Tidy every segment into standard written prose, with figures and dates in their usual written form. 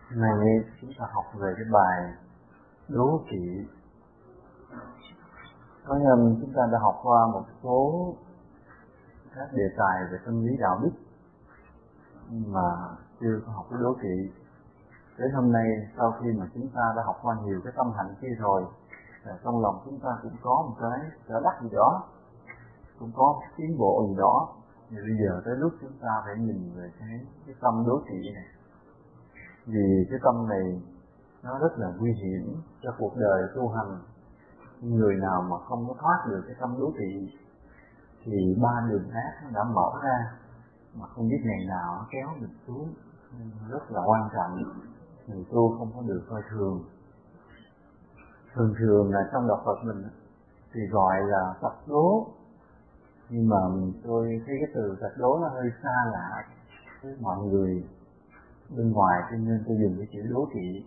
Này chúng ta học về cái bài đố kỵ. Có nhân chúng ta đã học qua một số các đề tài về tâm lý đạo đức mà chưa có học cái đố kỵ. Đến hôm nay sau khi mà chúng ta đã học qua nhiều cái tâm hạnh kia rồi, trong lòng chúng ta cũng có một cái trở đắc gì đó, cũng có một tiến bộ gì đó. Thì bây giờ tới lúc chúng ta phải nhìn về cái tâm đố kỵ này. Vì cái tâm này nó rất là nguy hiểm cho cuộc đời tu hành. Người nào mà không có thoát được cái tâm đố kỵ thì ba đường ác nó đã mở ra, mà không biết ngày nào nó kéo mình xuống. Nên rất là quan trọng người tu không có được coi thường. Thường là trong đạo Phật mình thì gọi là tật đố, nhưng mà tôi thấy cái từ tật đố nó hơi xa lạ với mọi người bên ngoài, cho nên tôi dùng cái chữ đố kỵ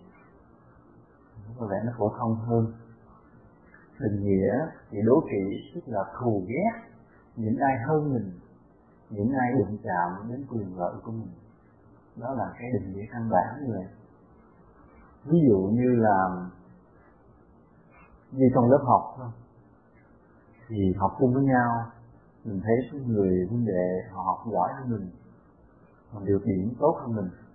có vẻ nó phổ thông hơn. Định nghĩa thì đố kỵ tức là thù ghét những ai hơn mình, những ai đụng chạm đến quyền lợi của mình. Đó là cái định nghĩa căn bản như vậy. Ví dụ như là như trong lớp học thôi, thì học chung với nhau, mình thấy cái người huynh đệ họ học giỏi hơn mình, họ điều kiện tốt hơn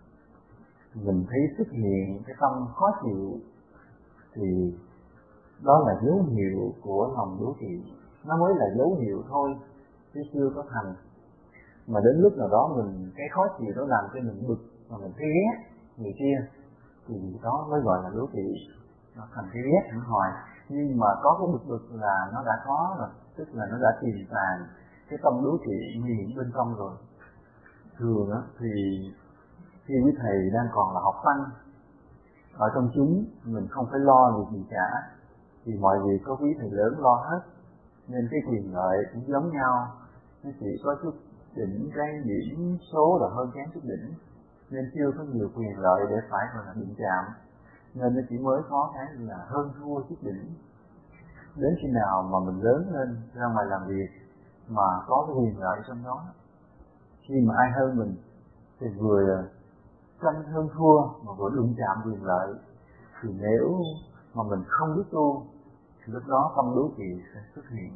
mình thấy xuất hiện cái tâm khó chịu thì đó là dấu hiệu của lòng đố kỵ. Nó mới là dấu hiệu thôi chứ chưa có thành. Mà đến lúc nào đó mình cái khó chịu đó làm cho mình bực và mình thấy ghét người kia thì đó mới gọi là đố kỵ. Nó thành cái ghét hẳn hoài. Nhưng mà có cái bực là nó đã có rồi, tức là nó đã tìm tàng cái tâm đố kỵ nguy hiểm bên trong rồi. Thường á thì khi quý thầy đang còn là học tăng ở trong chúng, mình không phải lo việc gì cả, thì mọi việc có quý thầy lớn lo hết, nên cái quyền lợi cũng giống nhau. Nó chỉ có chút đỉnh cái điểm số là hơn kém chút đỉnh, nên chưa có nhiều quyền lợi để phải gọi là đụng chạm, nên nó chỉ mới có cái là hơn thua chút đỉnh. Đến khi nào mà mình lớn lên ra ngoài làm việc mà có cái quyền lợi trong đó, khi mà ai hơn mình thì vừa tranh hơn thua mà vừa đụng chạm quyền lợi, thì nếu mà mình không biết tu thì lúc đó tâm đố kỵ sẽ xuất hiện.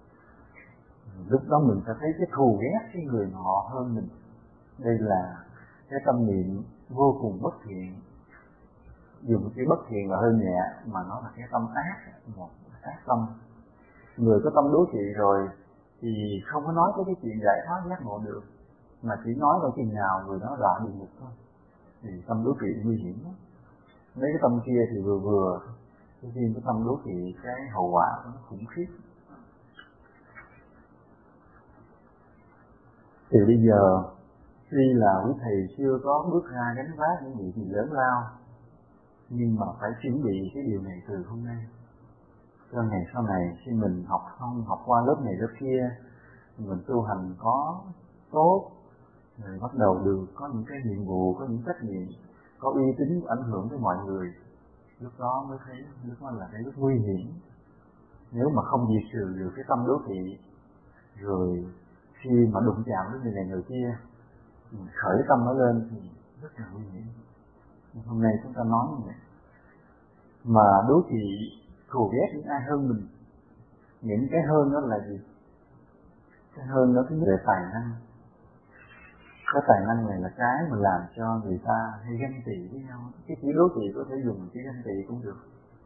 Lúc đó mình sẽ thấy cái thù ghét cái người mà họ hơn mình. Đây là cái tâm niệm vô cùng bất thiện. Dùng cái bất thiện là hơi nhẹ, mà nó là cái tâm ác, một ác tâm. Người có tâm đố kỵ rồi thì không có nói tới cái chuyện giải thoát giác ngộ được, mà chỉ nói vào chừng nào người đó đọa địa ngục thôi. Thì tâm đố kỵ nguy hiểm lắm. Mấy cái tâm kia thì vừa, cái riêng cái tâm đố kỵ cái hậu quả nó khủng khiếp. Thì bây giờ tuy là quý thầy chưa có bước ra gánh vác những việc gì lớn lao, nhưng mà phải chuẩn bị cái điều này từ hôm nay, cho ngày sau này khi mình học qua lớp này lớp kia, mình tu hành có tốt, rồi bắt đầu được có những cái nhiệm vụ, có những trách nhiệm, có uy tín, ảnh hưởng tới mọi người. Lúc đó mới thấy lúc đó là cái lúc nguy hiểm. Nếu mà không diệt trừ được cái tâm đố kỵ, rồi khi mà đụng chạm với người này người kia, mình khởi tâm nó lên thì rất là nguy hiểm. Hôm nay chúng ta nói như vậy. Mà đố kỵ thù ghét những ai hơn mình. Những cái hơn đó là gì? Cái hơn đó thứ nhất về tài năng. Cái tài năng này là cái mà làm cho người ta hay ganh tị với nhau. Cái chữ đố kỵ có thể dùng chữ ganh tị cũng được.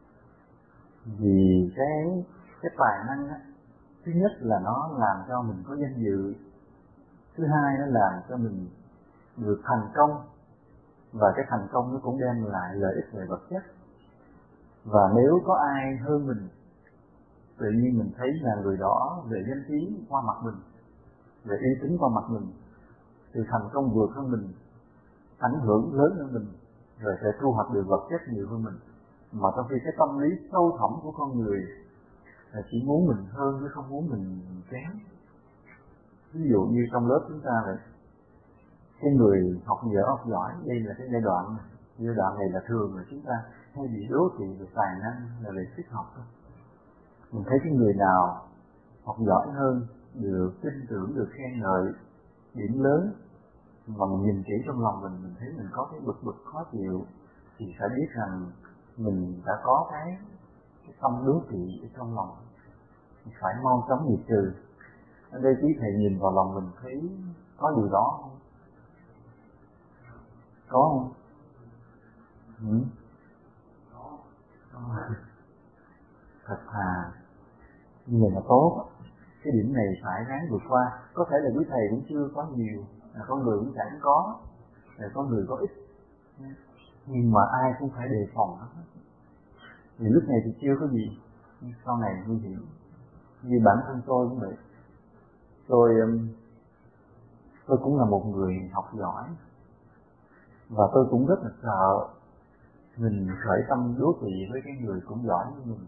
Vì cái tài năng đó, thứ nhất là nó làm cho mình có danh dự, thứ hai nó làm cho mình được thành công, và cái thành công nó cũng đem lại lợi ích về vật chất. Và nếu có ai hơn mình, tự nhiên mình thấy là người đó về danh tiếng qua mặt mình, về uy tín qua mặt mình, thì thành công vượt hơn mình, ảnh hưởng lớn hơn mình, rồi sẽ thu hoạch được vật chất nhiều hơn mình. Mà trong khi cái tâm lý sâu thẳm của con người là chỉ muốn mình hơn chứ không muốn mình kém. Ví dụ như trong lớp chúng ta vậy, cái người học dở học giỏi, đây là cái giai đoạn này là thường là chúng ta hay bị đố kỵ về tài năng, là về sức học thôi. Mình thấy cái người nào học giỏi hơn, được tin tưởng, được khen ngợi, điểm lớn, mà mình nhìn kỹ trong lòng mình thấy mình có cái bực khó chịu, thì phải biết rằng mình đã có cái tâm đố kỵ ở trong lòng, phải mau chóng diệt trừ. Ở đây quý thầy nhìn vào lòng mình thấy có điều đó không? Có không? Thật thà như vậy là tốt. Cái điểm này phải ráng vượt qua. Có thể là quý thầy cũng chưa có nhiều, con người cũng chẳng có, con người có ít, nhưng mà ai cũng phải đề phòng hết. Vì lúc này thì chưa có gì, nhưng sau này nguy hiểm. Như bản thân tôi cũng vậy. Tôi cũng là một người học giỏi, và tôi cũng rất là sợ mình khởi tâm đố kỵ với cái người cũng giỏi như mình.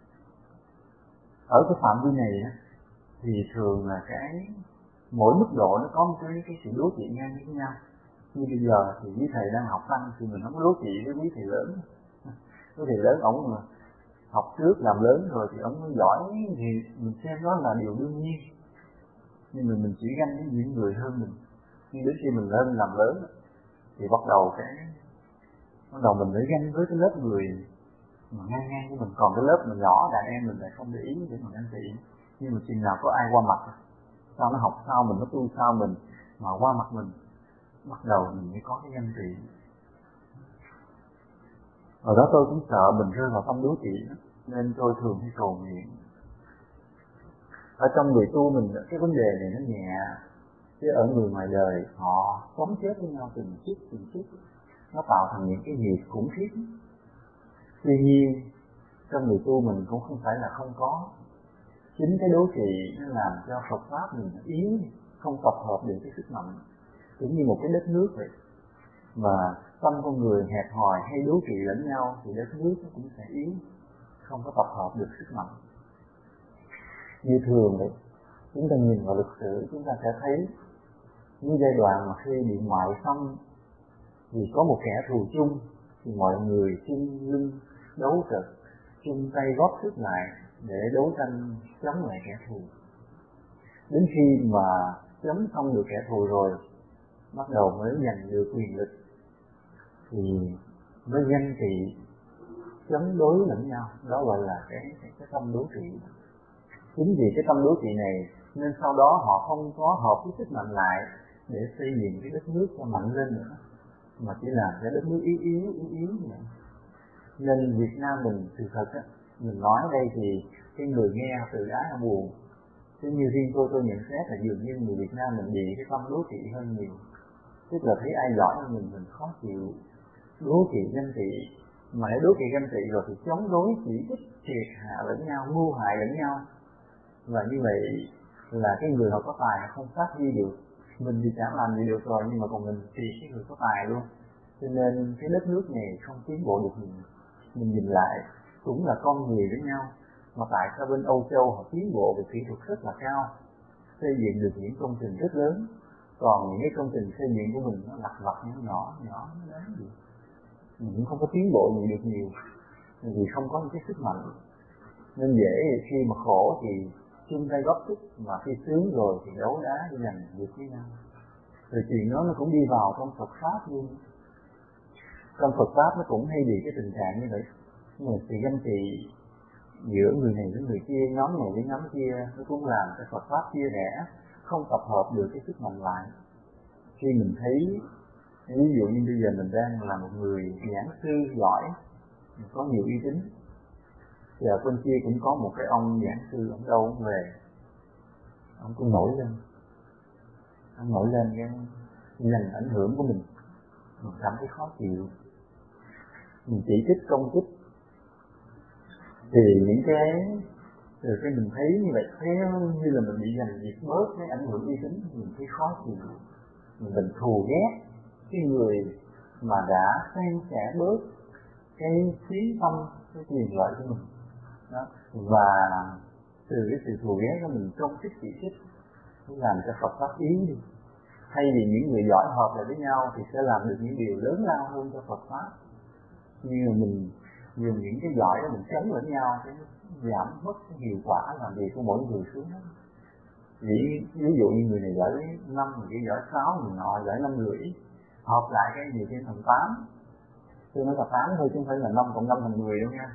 Ở cái phạm vi này thì thường là cái mỗi mức độ nó có một cái sự đố kỵ ngang với nhau. Như bây giờ thì quý thầy đang học văn thì mình không có đố kỵ với quý thầy lớn. Quý thầy lớn ổng mà học trước làm lớn rồi thì ổng giỏi thì mình xem đó là điều đương nhiên. Nhưng mà mình chỉ ganh với những người hơn mình. Nhưng đến khi mình lên làm lớn thì bắt đầu mình phải ganh với cái lớp người mà ngang với mình, còn cái lớp mà nhỏ đàn em mình lại không để ý để mà ganh tị. Nhưng mà chừng nào có ai qua mặt, sao nó học sau mình, nó tu sau mình mà qua mặt mình, bắt đầu mình mới có cái ganh tị. Hồi đó tôi cũng sợ mình rơi vào tâm đố kỵ, nên tôi thường hay cầu nguyện. Ở trong người tu mình cái vấn đề này nó nhẹ, chứ ở người ngoài đời họ sống chết với nhau từng chút, nó tạo thành những cái nghiệp khủng khiếp. Tuy nhiên trong người tu mình cũng không phải là không có. Chính cái đố kỵ nó làm cho Phật pháp mình yếu, không tập hợp được cái sức mạnh. Cũng như một cái đất nước vậy, mà tâm con người hẹp hòi hay đố kỵ lẫn nhau thì đất nước nó cũng sẽ yếu, không có tập hợp được sức mạnh. Như thường vậy, chúng ta nhìn vào lịch sử chúng ta sẽ thấy những giai đoạn mà khi bị ngoại xâm, vì có một kẻ thù chung thì mọi người chung lưng đấu trực, chung tay góp sức lại để đấu tranh chống lại kẻ thù. Đến khi mà chống xong được kẻ thù rồi, bắt đầu mới giành được quyền lực thì mới ganh tị chống đối lẫn nhau. Đó gọi là cái tâm đố kỵ. Chính vì cái tâm đố kỵ này nên sau đó họ không có hợp với sức mạnh lại để xây dựng cái đất nước cho mạnh lên nữa, mà chỉ làm cái đất nước yếu nữa. Nên Việt Nam mình sự thật á, mình nói đây thì cái người nghe từ ái là buồn, chứ như riêng tôi nhận xét là dường như người Việt Nam mình bị cái tâm đố kỵ hơn nhiều. Tức là thấy ai giỏi hơn mình khó chịu, đố kỵ ganh tị. Mà nếu đố kỵ ganh tị rồi thì chống đối, chỉ trích, triệt hạ lẫn nhau, mưu hại lẫn nhau. Và như vậy là cái người họ có tài họ không phát huy được. Mình thì chẳng làm gì được rồi, nhưng mà còn mình thì cái người có tài luôn. Cho nên cái đất nước này không tiến bộ được nhiều. Mình nhìn lại cũng là con người với nhau, mà tại sao bên Âu Châu họ tiến bộ về kỹ thuật rất là cao, xây dựng được những công trình rất lớn, còn những cái công trình xây dựng của mình nó lặt vặt nhỏ nó đáng gì. Mình cũng không có tiến bộ gì được nhiều, vì không có những cái sức mạnh. Nên dễ khi mà khổ thì chung tay góp sức, mà khi sướng rồi thì đấu đá để giành được với nhau. Rồi chuyện đó nó cũng đi vào trong Phật pháp luôn. Trong Phật pháp nó cũng hay bị cái tình trạng như vậy, nhưng mà sự ganh tị giữa người này với người kia, nhóm này với nhóm kia, nó cũng làm cái Phật pháp chia rẽ, không tập hợp được cái sức mạnh lại. Khi mình thấy ví dụ như bây giờ mình đang là một người giảng sư giỏi, có nhiều uy tín, thì ở bên kia cũng có một cái ông giảng sư, ông đâu cũng về, ông cũng nổi lên cái nền ảnh hưởng của mình cảm thấy khó chịu, mình chỉ trích công kích. Thì những cái từ khi mình thấy như vậy, thấy như là mình bị giành giật bớt cái ảnh hưởng uy tín, mình thấy khó chịu, mình thù ghét cái người mà đã san sẻ bớt cái trí tâm, cái quyền lợi của mình đó. Và từ cái sự thù ghét của mình công kích chỉ trích, làm cho Phật pháp yếu đi. Thay vì những người giỏi hợp lại với nhau thì sẽ làm được những điều lớn lao hơn cho Phật pháp. Như mình dùng những cái giỏi đó mình chống lẫn nhau, cái giảm mất cái hiệu quả làm việc của mỗi người xuống. Ví dụ như người này giỏi 5, người kia giỏi 6, người nọ giỏi 5 rưỡi, hợp lại cái nhiều trên thành 8. Tôi nói là 8 thôi chứ không phải là 5 cộng 5 thành 10 đâu nha.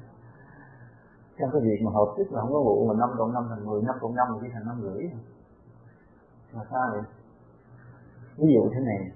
Trong cái việc mà hợp sức là không có vụ mà 5 cộng 5 thành 10, 5 cộng 5 thì thành 5,5. Là sao vậy? Ví dụ thế này,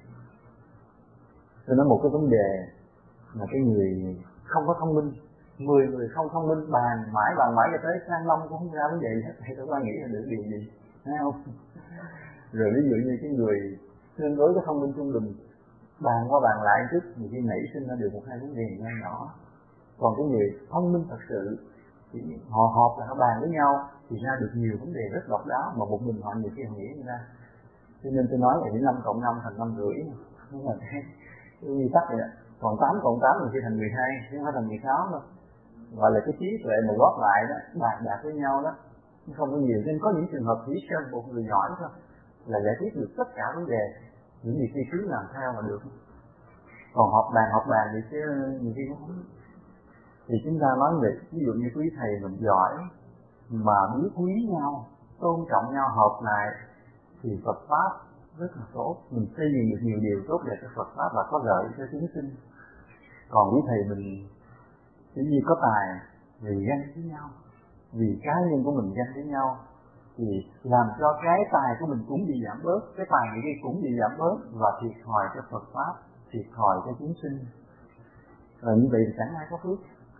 tôi nói một cái vấn đề mà cái người không có thông minh, 10 người không thông minh bàn mãi cho tới sang Long cũng không ra vấn đề gì hết, thì tôi qua nghĩ là được điều gì, thấy không? Rồi ví dụ như cái người tương đối có thông minh trung bình, bàn qua bàn lại chút, nhiều khi nảy sinh ra được một hai vấn đề nho nhỏ. Còn cái người thông minh thật sự thì họ họp là họ bàn với nhau thì ra được nhiều vấn đề rất độc đáo mà một mình họ nhiều khi họ nghĩ ra. Cho nên tôi nói là những 5 cộng 5 thành 5,5, nhưng mà cái nguyên tắc vậy đó. Còn 8 cộng 8 thì thành 12, chứ không phải thành 16 đâu. Gọi là cái trí tuệ mà góp lại đó, bàn bạc với nhau đó, không có nhiều. Nên có những trường hợp chỉ cần một người giỏi thôi là giải quyết được tất cả vấn đề, những gì khi cứ làm theo là được. Còn họp bàn thì chứ nhiều khi cũng không. Thì chúng ta nói về ví dụ như quý thầy mình giỏi mà biết quý nhau, tôn trọng nhau, hợp lại thì Phật pháp rất là tốt, mình xây dựng được nhiều điều tốt đẹp cho Phật pháp và có lợi cho chúng sinh. Còn quý thầy mình chỉ như có tài vì ganh với nhau, vì cá nhân của mình ganh với nhau thì làm cho cái tài của mình cũng bị giảm bớt, cái tài người kia cũng bị giảm bớt và thiệt thòi cho Phật pháp, thiệt thòi cho chúng sinh. Rồi như vậy thì chẳng ai có phước.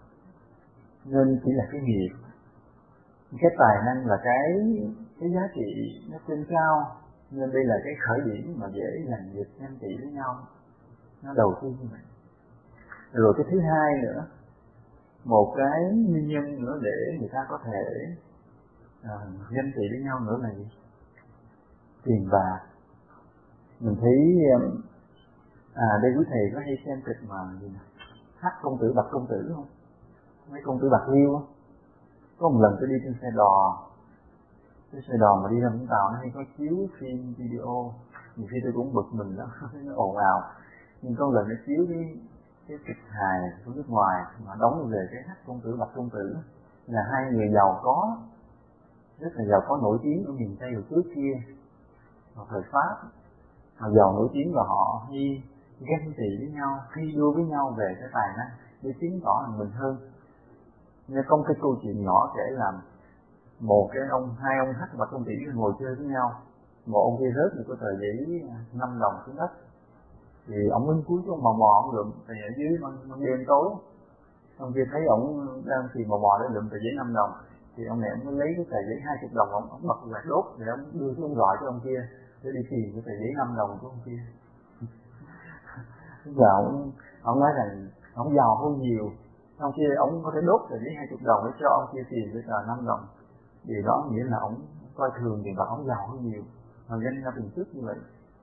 Nên chỉ là cái nghiệp. Cái tài năng là cái giá trị nó trên cao, nên đây là cái khởi điểm mà dễ giành giật ganh tị với nhau. Nó đầu tiên như vậy. Rồi cái thứ hai nữa, một cái nguyên nhân nữa để người ta có thể ganh tị với nhau nữa là gì? Tiền bạc. Mình thấy đây quý thầy có hay xem kịch mà gì nè, Hát công tử Bạch công tử không? Mấy công tử Bạch Liêu á. Có một lần tôi đi trên xe đò, cái xe đò mà đi ra Vũng Tàu nó hay có chiếu phim video, nhiều khi tôi cũng bực mình lắm, nó ồn ào. Nhưng có một lần nó chiếu cái kịch hài của nước ngoài mà đóng về cái Hát công tử Bạch công tử, là hai người giàu có, rất là giàu có nổi tiếng ở miền Tây hồi trước kia, vào thời Pháp. Họ giàu nổi tiếng và họ hay ganh tị với nhau, thi đua với nhau về cái tài năng để chứng tỏ là mình hơn. Nên có một cái câu chuyện nhỏ kể là hai ông Hát và công tử ngồi chơi với nhau, một ông kia rớt một cái tờ giấy 5 đồng xuống đất, thì ông đứng cuối xuống mò ông lượm, thì ở dưới ban đêm tối ông kia thấy ông đang tìm mò để lượm tờ giấy 5 đồng, thì ông này ông mới lấy cái tờ giấy 20 đồng, ông bật quạt đốt để ông đưa xuống gọi cho ông kia để đi tìm cái tờ giấy 5 đồng của ông kia. Giờ ông nói rằng ông giàu hơn nhiều, ông kia ông có thể đốt tờ giấy 20 đồng để cho ông kia tìm cái tờ 5 đồng. Điều đó nghĩa là ông coi thường tiền bạc, ông giàu hơn nhiều, mà danh ra từng chút như vậy.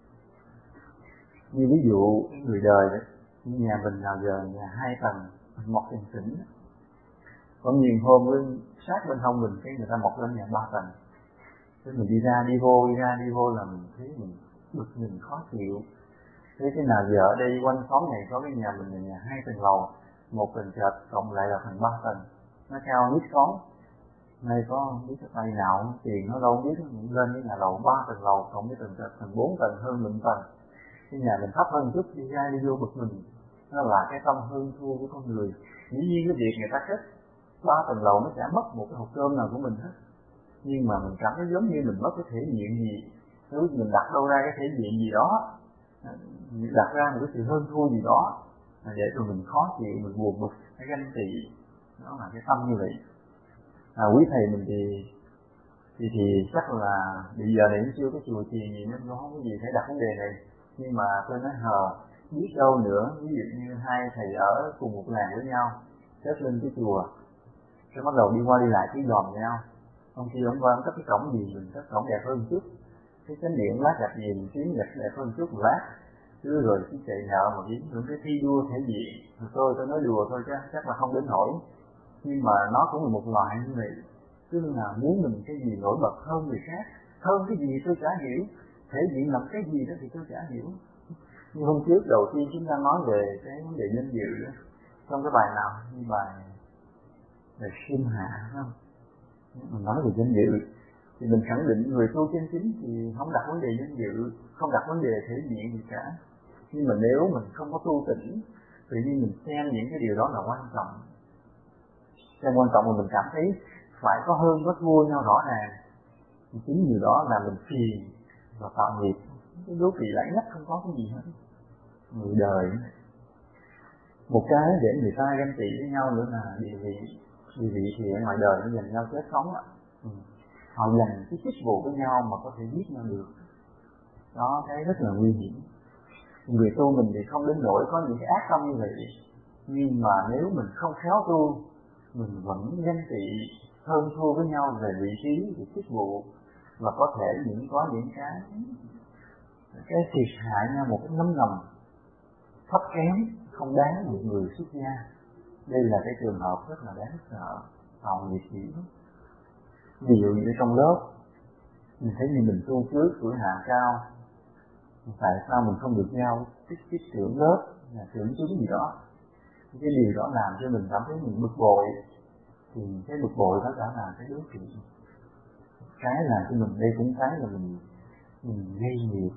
Như ví dụ người đời đấy, nhà mình nào giờ nhà 2 tầng, một tầng xỉn, có nhiều hôm với sát bên hông mình cái người ta mọc lên nhà 3 tầng, thế mình đi ra đi vô là mình thấy mình bực mình khó chịu. Thế cái nào giờ ở đây quanh xóm này có cái nhà mình là nhà 2 tầng lầu, 1 tầng trệt cộng lại là thành 3 tầng, nó cao nít xóm. Nay có không biết cái tay nào tiền nó đâu biết, lên cái nhà lầu 3 tầng lầu cộng với tầng trệt thành 4 tầng hơn mình tầng. Cái nhà mình thấp hơn chút đi ra đi vô bực mình. Nó là cái tâm hơn thua của con người. Dĩ nhiên cái việc người ta cất 3 tầng lầu nó sẽ mất một cái hộp cơm nào của mình hết, nhưng mà mình cảm thấy giống như mình mất cái thể diện gì. Nếu mình đặt đâu ra cái thể diện gì đó, đặt ra một cái sự hơn thua gì đó để rồi mình khó chịu, mình buồn bực, cái ganh tị, nó là cái tâm như vậy. Quý thầy mình thì chắc là bây giờ này cũng chưa có chùa chiền gì nên không có gì phải đặt vấn đề này, nhưng mà tôi nói biết đâu nữa, ví dụ như hai thầy ở cùng một làng với nhau, xếp lên cái chùa, cái bắt đầu đi qua đi lại cái đòm nhau, ông kia ông qua ông cất cái cổng gì, mình cất cổng đẹp hơn chút, cái chánh điện lát gạch gì mình kiếm gạch đẹp hơn chút một lát, chứ rồi cái chạy nhợ mà kiếm những cái thi đua thể diện, tôi nói đùa thôi chứ chắc là không đến nổi, nhưng mà nó cũng là một loại như vậy, tức là muốn mình cái gì nổi bật hơn người khác, hơn cái gì tôi chả hiểu, thể diện làm cái gì đó thì tôi chả hiểu. Như hôm trước đầu tiên chúng ta nói về cái vấn đề danh dự đó, trong cái bài nào như bài về sinh hạ không? Mình nói về danh dự thì mình khẳng định người tu chân chính thì không đặt vấn đề danh dự, không đặt vấn đề thể diện gì cả. Nhưng mà nếu mình không có tu tỉnh, tự nhiên mình xem những cái điều đó là quan trọng. Xem quan trọng mà mình cảm thấy phải có hơn có thua nhau rõ ràng. Chính điều đó là mình phiền và tạo nghiệp. Cái đố kỵ lãnh nhất không có cái gì hết. Người đời một cái để người ta ganh tị với nhau nữa là địa vị. Địa vị thì ở ngoài đời nó dành nhau chết sống ạ. Họ dành cái chức vụ với nhau mà có thể giết nhau được. Đó, cái rất là nguy hiểm. Người tu mình thì không đến nỗi có những cái ác tâm như vậy, nhưng mà nếu mình không khéo tu, mình vẫn ganh tị hơn thua với nhau về vị trí, về chức vụ, và có thể có những cái thiệt hại nhau một cái ngấm ngầm thấp kém không đáng một người xuất gia. Đây là cái trường hợp rất là đáng sợ, tạo nghiệp chỉ. Ví dụ như trong lớp mình thấy như mình tu trước tuổi hạ cao, tại sao mình không được giao cái trưởng lớp, là trưởng chúng gì đó. Cái điều đó làm cho mình cảm thấy mình bực bội, thì cái bực bội đó đã là cái đố kỵ. Cái làm cho mình, đây cũng cái là mình gây nghiệp.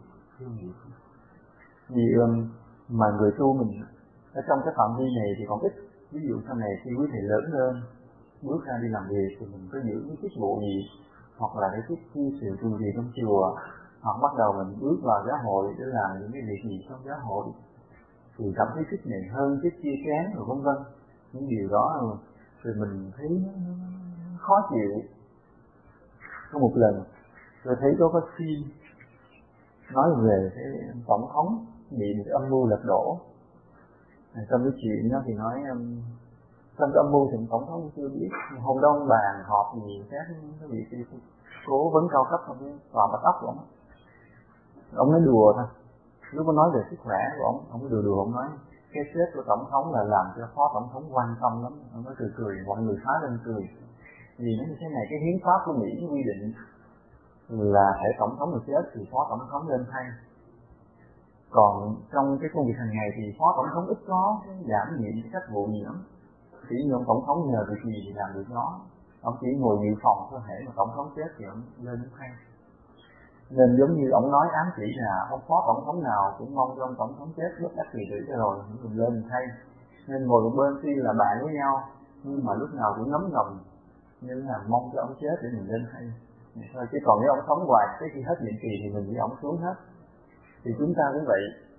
Vì mà người tu mình ở trong cái phạm vi này thì còn ít. Ví dụ sau này khi quý thầy lớn hơn, bước ra đi làm việc thì mình có giữ cái chức vụ gì, hoặc là cái chức sự tu gì trong chùa, hoặc bắt đầu mình bước vào giáo hội để làm những cái việc gì trong giáo hội, thì cảm thấy chức này hơn, chức kia kém, rồi vân vân. Những điều đó rồi mình thấy nó khó chịu. Có một lần tôi thấy có phim nói về cái tổng thống bị một âm mưu lật đổ. Trong cái chuyện đó thì nói trong cái âm mưu thì tổng thống chưa biết. Hôm đó ông bàn họp gì các cái vị cố vấn cao cấp trong cái tòa Bạch Ốc của ông nói đùa thôi. Lúc có nói về sức khỏe của ông nói đùa, ông nói cái sếp của tổng thống là làm cho phó tổng thống quan tâm lắm. Ông nói cười, mọi người phá lên cười. Vì nó như thế này, cái hiến pháp của Mỹ quy định là thể tổng thống được chết thì phó tổng thống lên thay. Còn trong cái công việc hàng ngày thì phó tổng thống ít có đảm nhiệm cái trách vụ gì lắm. Chỉ như ông tổng thống nhờ việc gì thì làm được đó. Ông chỉ ngồi dự phòng cơ thể mà tổng thống chết thì ông lên thay. Nên giống như ông nói ám chỉ là ông phó tổng thống nào cũng mong cho ông tổng thống chết bất đắc kỳ tử cho rồi mình lên mình thay. Nên ngồi một bên tuy là bạn với nhau nhưng mà lúc nào cũng ngấm ngầm nên là mong cho ông chết để mình lên thay. Thôi, chứ còn nếu ông sống hoài tới khi hết nhiệm kỳ thì mình với ông xuống hết. Thì chúng ta cũng vậy.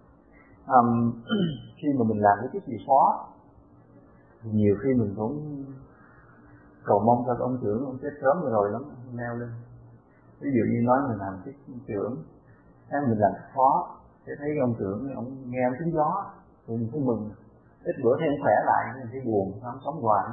Khi mà mình làm cái chức gì phó thì nhiều khi mình cũng cầu mong cho ông trưởng ông chết sớm rồi lắm, leo lên. Ví dụ như nói mình làm chức trưởng, mình làm phó, để thấy ông trưởng ông nghe ông tiếng gió thì mình thấy mừng. Ít bữa thấy ông khỏe lại mình thấy buồn, ông sống hoài.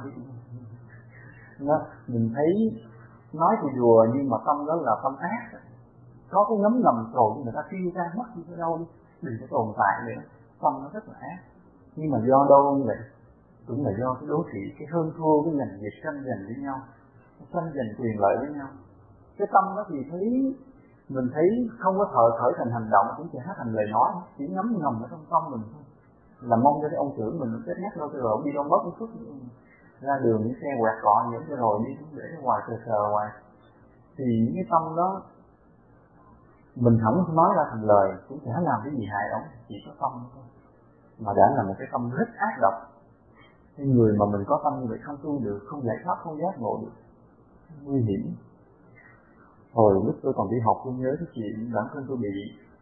Mình thấy nói thì đùa nhưng mà tâm đó là tâm ác. Có cái ngấm ngầm rồi người ta tiêu ra mất đi tới đâu đi, đừng có tồn tại nữa. Tâm nó rất là ác. Nhưng mà do đâu như vậy? Cũng là do cái đố kỵ, cái hơn thua, cái giành giật tranh giành với nhau, tranh giành quyền lợi với nhau. Cái tâm đó thì mình thấy không có khởi thành hành động, cũng chỉ hát thành lời nói, chỉ ngấm ngầm ở trong tâm mình thôi. Là mong cho cái ông trưởng mình chết nhắc đâu rồi ông đi đâu bớt một chút ra đường những xe quẹt cọ những cái rồi đi để ngoài sờ ngoài. Thì những cái tâm đó mình không nói ra thành lời, cũng chả làm cái gì hại ông, chỉ có tâm thôi. Mà đã là một cái tâm rất ác độc. Cái người mà mình có tâm như vậy không tu được, không giải thoát, không giác ngộ được, nguy hiểm. Hồi lúc tôi còn đi học tôi nhớ cái chuyện bản thân tôi bị.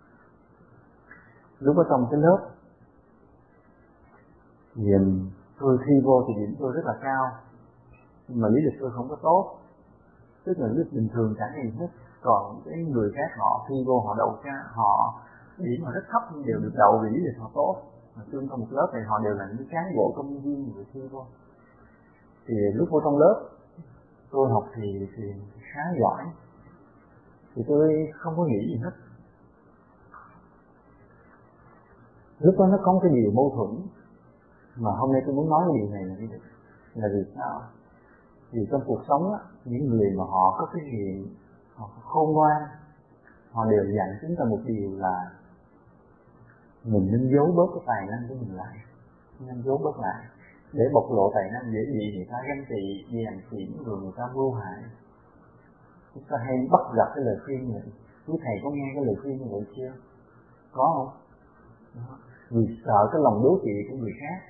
Lúc ở trong cái lớp thì tôi thi vô thì điểm tôi rất là cao, nhưng mà lý lịch tôi không có tốt, tức là lý lịch bình thường chẳng gì hết. Còn cái người khác họ thi vô họ đậu ra, họ điểm họ rất thấp nhưng đều được đậu vì lý lịch họ tốt. Mà chung trong một lớp này họ đều là những cán bộ công nhân viên người thi vô. Thì lúc vô trong lớp tôi học thì khá giỏi, thì tôi không có nghĩ gì hết. Lúc đó nó có cái điều mâu thuẫn mà hôm nay tôi muốn nói cái điều này là vì sao? Vì trong cuộc sống á, những người mà họ có cái gì họ khôn ngoan, họ đều dặn chúng ta một điều là mình nên giấu bớt cái tài năng của mình lại, nên giấu bớt lại để bộc lộ tài năng dễ bị người ta ganh tị, dèm xỉn rồi người ta mưu hại. Chúng ta hay bắt gặp cái lời khuyên như vậy. Quý thầy có nghe cái lời khuyên như vậy chưa? Có không? Đó. Vì sợ cái lòng đố kỵ của người khác.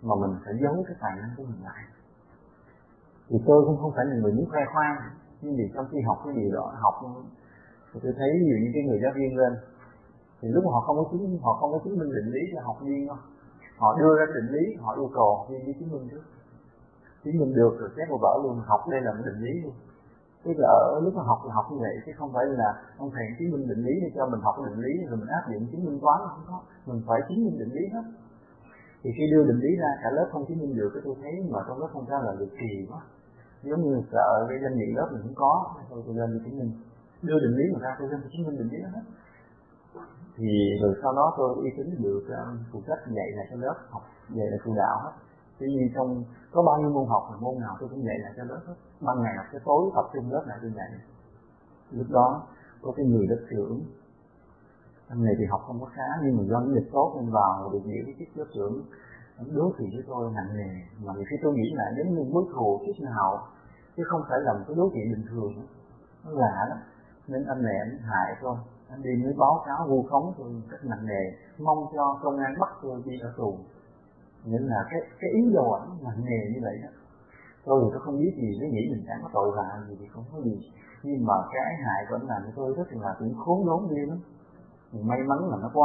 mà mình phải giấu cái tài năng của mình lại. Thì tôi cũng không phải là người muốn khoe khoang, nhưng vì trong khi học cái gì đó học thì tôi thấy ví dụ như cái người giáo viên lên thì lúc mà họ không có chứng minh định lý cho học viên đâu, họ đưa ra định lý, họ yêu cầu học viên đi chứng minh trước, chứng minh được rồi chép vào vở luôn, học đây là một định lý luôn. Tức là ở lúc mà học là học như vậy, chứ không phải là ông thầy chứng minh định lý để cho mình học định lý rồi mình áp dụng chứng minh toán, không có, mình phải chứng minh định lý hết. Thì khi đưa định lý ra cả lớp không chứng minh được, cái tôi thấy mà trong lớp không trả lời được kỳ quá, giống như sợ cái danh dự lớp mình cũng có, thôi tôi lên đi chứng minh, đưa định lý mà ra tôi lên chứng minh định lý hết. Thì rồi sau đó tôi uy tín được phụ trách dạy lại cho lớp học, dạy lại phụ đạo hết. Tuy nhiên trong có bao nhiêu môn học là môn nào tôi cũng dạy lại cho lớp hết, ban ngày học cái tối tập trung lớp lại tôi dạy. Lúc đó có cái người lớp trưởng, anh này thì học không có khá nhưng mà do lý lịch tốt nên vào được giữ cái chức lớp trưởng. Anh đối xử với tôi nặng nề, mà khi tôi nghĩ lại giống như mối thù chút nào chứ không phải là một cái đối chuyện bình thường, nó lạ lắm. Nên anh này anh hại tôi, anh đi mới báo cáo vu khống tôi rất nặng nề, mong cho công an bắt tôi đi ở tù. Nghĩa là cái ý đồ ảnh nặng nề như vậy đó. Tôi thì tôi không biết gì, cứ nghĩ mình chẳng có tội vạ gì thì không có gì, nhưng mà cái hại của anh làm cho tôi rất là cũng khốn đốn đi lắm. May mắn là nó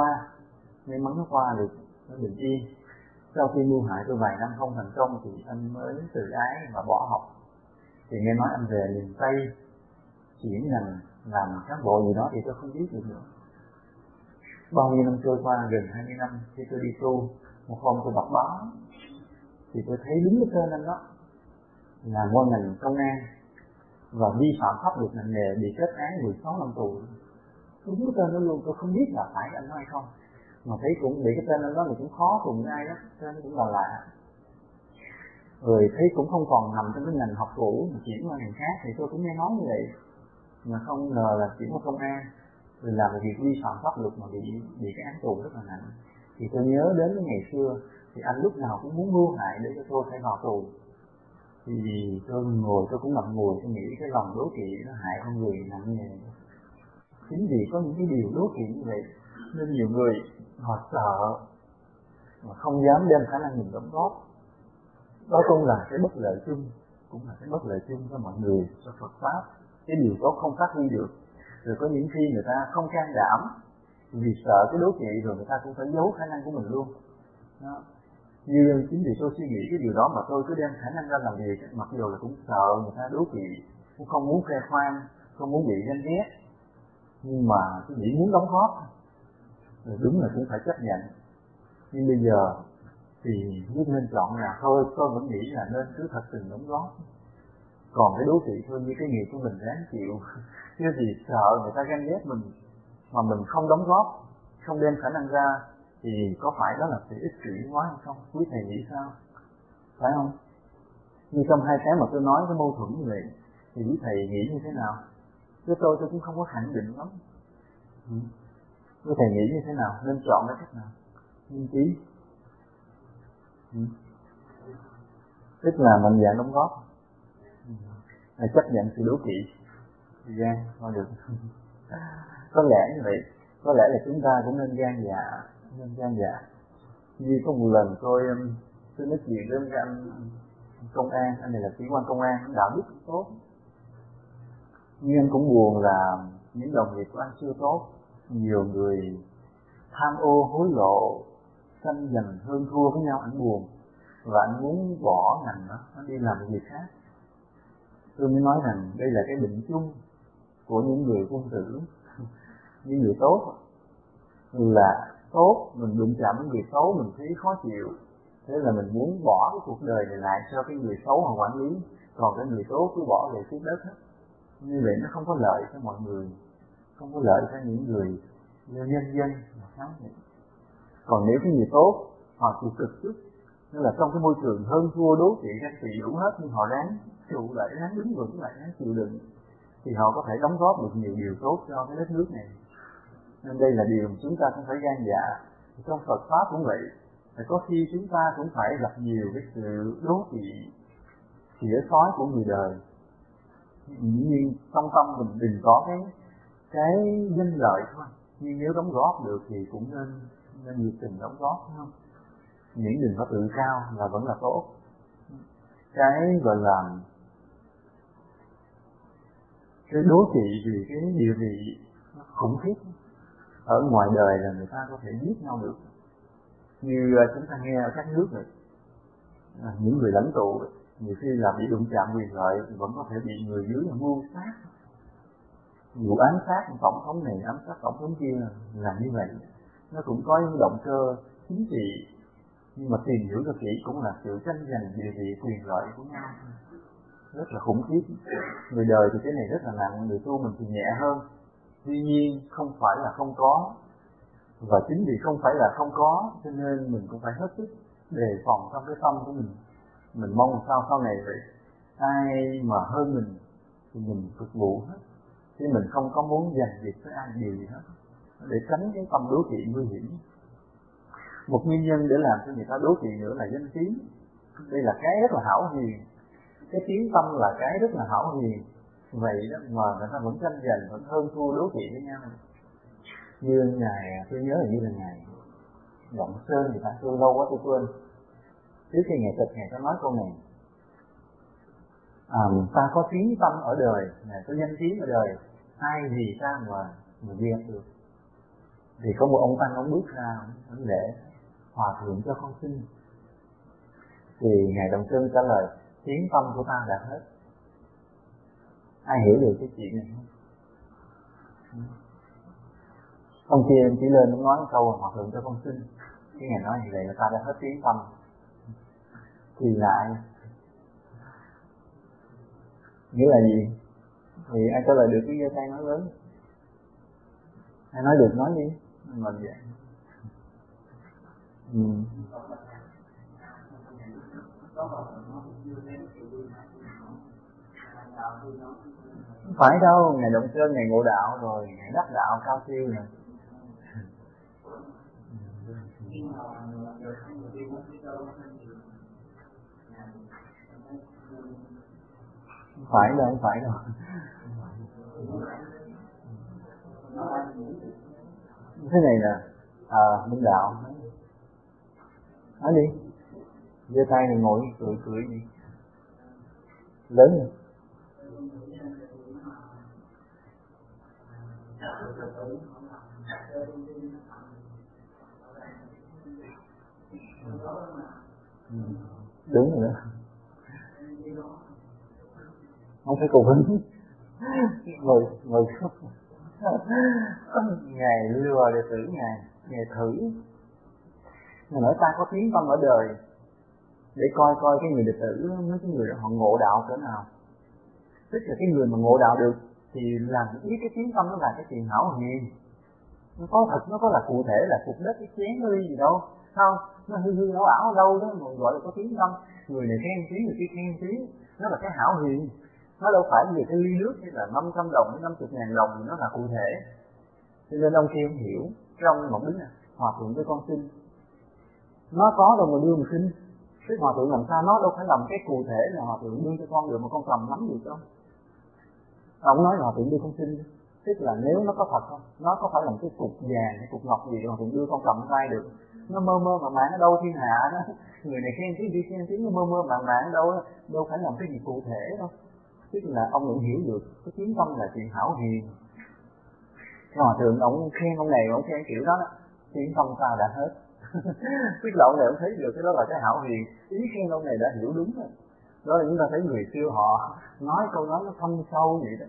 qua được, nó bình yên. Sau khi mưu hại tôi vài năm không thành công thì anh mới từ ái và bỏ học. Thì nghe nói anh về miền Tây chuyển ngành làm cán bộ gì đó thì tôi không biết được nữa. Bao nhiêu năm trôi qua, gần 20 năm khi tôi đi tu, một hôm tôi đọc báo thì tôi thấy đúng cái tên anh đó là qua ngành công an và vi phạm pháp luật nặng nề, bị kết án 16 năm tù. Đúng cái tên đó luôn, tôi không biết là phải anh hay không, mà thấy cũng bị cái tên anh đó thì cũng khó cùng ai đó, tên cũng là lạ. Rồi thấy cũng không còn nằm trong cái ngành học cũ mà chuyển qua ngành khác, thì tôi cũng nghe nói như vậy, mà không ngờ là chuyển qua công an rồi làm một việc vi phạm pháp luật mà bị cái án tù rất là nặng. Thì tôi nhớ đến cái ngày xưa thì anh lúc nào cũng muốn mưu hại để cho tôi phải vào tù. Thì tôi ngồi tôi cũng ngậm ngùi, tôi nghĩ cái lòng đố kỵ nó hại con người nặng nề. Chính vì có những cái điều đố kỵ như vậy nên nhiều người họ sợ mà không dám đem khả năng mình đóng góp. Đó cũng là cái bất lợi chung, cũng là cái bất lợi chung cho mọi người, cho Phật pháp. Cái điều tốt không phát huy được. Rồi có những khi người ta không can đảm vì sợ cái đố kỵ, rồi người ta cũng phải giấu khả năng của mình luôn. Đó. Như chính vì tôi suy nghĩ cái điều đó mà tôi cứ đem khả năng ra làm việc, mặc dù là cũng sợ người ta đố kỵ, cũng không muốn khoe khoang, không muốn bị ganh ghét, nhưng mà tôi nghĩ muốn đóng góp, rồi đúng là cũng phải chấp nhận. Nhưng bây giờ thì biết nên chọn là thôi, tôi vẫn nghĩ là nên cứ thật tình đóng góp. Còn cái đố kỵ thôi, như cái nghiệp của mình ráng chịu, chứ vì sợ người ta ganh ghét mình mà mình không đóng góp, không đem khả năng ra, thì có phải đó là sự ích kỷ quá hay không? Quý thầy nghĩ sao? Phải không? Như trong hai cái mà tôi nói cái mâu thuẫn như vậy, thì quý thầy nghĩ như thế nào? Chứ tôi cũng không có khẳng định lắm. Quý thầy nghĩ như thế nào? Nên chọn cái cách nào? Nghiên trí. Tức là mạnh dạn đóng góp, chấp nhận sự đố kỵ, thời gian thôi được. Có lẽ như vậy, có lẽ là chúng ta cũng nên gan dạ. Như có một lần tôi nói chuyện với cái anh công an, anh này là sĩ quan công an, anh đạo đức cũng tốt, nhưng anh cũng buồn là những đồng nghiệp của anh chưa tốt, nhiều người tham ô hối lộ, tranh giành hơn thua với nhau, anh buồn và anh muốn bỏ ngành đó, anh đi làm một việc khác. Tôi mới nói rằng đây là cái định chung của những người quân tử, những người tốt là tốt, mình đụng chạm với người xấu mình thấy khó chịu, thế là mình muốn bỏ cái cuộc đời này lại cho cái người xấu họ quản lý, còn cái người tốt cứ bỏ về xuống đất hết. Như vậy nó không có lợi cho mọi người, không có lợi cho những người nhân dân mà sáng vậy. Còn nếu cái người tốt họ chịu cực chút, nên là trong cái môi trường hơn thua đố kỵ ganh tị đủ hết, nhưng họ ráng trụ lại, ráng đứng vững lại, ráng chịu đựng, thì họ có thể đóng góp được nhiều điều tốt cho cái đất nước này. Nên đây là điều chúng ta cũng phải gan dạ. Trong Phật pháp cũng vậy, thì có khi chúng ta cũng phải gặp nhiều cái sự đố kỵ, xỉa xói của người đời, nhưng trong tâm mình đừng có cái danh lợi thôi. Nhưng nếu đóng góp được thì cũng nên nhiệt tình đóng góp, phải không? miễn đừng có tự cao là vẫn là tốt. Cái gọi là cái đố kỵ vì cái địa vị khủng khiếp ở ngoài đời là người ta có thể giết nhau được. Như chúng ta nghe ở các nước này, những người lãnh tụ nhiều khi là bị đụng chạm quyền lợi vẫn có thể bị người dưới mưu sát, vụ ám sát tổng thống này, ám sát tổng thống kia là như vậy. Nó cũng có những động cơ chính trị, nhưng mà tìm hiểu cho kỹ cũng là sự tranh giành địa vị quyền lợi của nhau, rất là khủng khiếp. Người đời thì cái này rất là nặng, người tu mình thì nhẹ hơn. Tuy nhiên không phải là không có, và chính vì không phải là không có cho nên mình cũng phải hết sức đề phòng trong cái tâm của mình. Mình mong sao sau này vậy, ai mà hơn mình thì mình phục vụ hết, chứ mình không có muốn giành việc với ai điều gì hết, để tránh cái tâm đố kỵ nguy hiểm. Một nguyên nhân để làm cho người ta đố kỵ nữa là danh tiếng. Đây là cái rất là hão huyền, cái tiếng tâm là cái rất là hão huyền. Vậy đó mà người ta vẫn tranh giành, vẫn hơn thua đố kỵ với nhau. Như ngày, tôi nhớ là như là ngày Động Sơn, người ta tôi lâu quá tôi quên. Trước khi ngày tịch, ngày ta nói câu này: ta có tiếng tâm ở đời, có danh tiếng ở đời, ai gì ta mà ghen được. Thì có một ông tăng, ông bước ra, ông lễ: hòa thượng cho con xin. Thì ngài Đồng Sơn trả lời: tiếng tâm của ta đã hết. Ai hiểu được cái chuyện này không? Ông kia chỉ lên ông nói một câu: hòa thượng cho con xin. Cái ngài nói như vậy là ta đã hết tiếng tâm. Thì lại nghĩa là gì? Thì ai trả lời được cái giơ tay nói lớn. Ai nói được nói đi. Mình vậy. Không phải đâu, ngày Động Sơn, ngày ngộ đạo rồi, ngày đắc đạo cao siêu nè. Không phải đâu, không phải đâu. Thế này nè, Minh Đạo nói đi, giơ tay này ngồi cười gì lớn rồi. Đúng rồi đó, không phải cùng hứng ngồi khóc. Ngài lừa đệ tử ngài thử, ngài nói ta có tiếng tâm ở đời để coi cái người đệ tử, mấy cái người đó họ ngộ đạo cỡ nào. Tức là cái người mà ngộ đạo được thì làm biết cái tiếng tâm nó là cái chuyện hảo huyền, nó có thật, nó có là cụ thể là cục đất, cái chén, cái ly gì đâu, không, nó hư ảo ảo ở đâu đó mà gọi là có tiếng tâm. Người này khen tiếng, người kia khen tiếng, nó là cái hảo huyền. Nó đâu phải về cái ly nước hay là 500 đồng hay 50.000 đồng, nó là cụ thể. Cho nên ông kia không hiểu. Cái ông một đứng hòa thượng với con xin, nó có đâu mà đưa mà xin. Cái hòa thượng làm sao, nó đâu phải làm cái cụ thể là hòa thượng đưa cho con được mà con cầm nắm được không. Ông nói là hòa thượng đưa con xin, tức là nếu nó có thật không, nó có phải là một cái cục vàng hay cục ngọc gì hòa thượng đưa con cầm tay được. Nó mơ mơ mà màng ở đâu thiên hạ đó, người này khen tiếng, đi khen tiếng, nó mơ mơ mà màng ở đâu phải làm cái gì cụ thể đâu. Tức là ông cũng hiểu được cái tiếng tâm là chuyện hảo hiền. Hòa thượng ông khen ông này, ông khen kiểu đó đó, tiếng tâm ta đã hết. Tức là ông này ông thấy được cái đó là cái hảo hiền, ý khen ông này đã hiểu đúng rồi. Đó là chúng ta thấy người xưa họ nói câu nói nó thâm sâu vậy đó.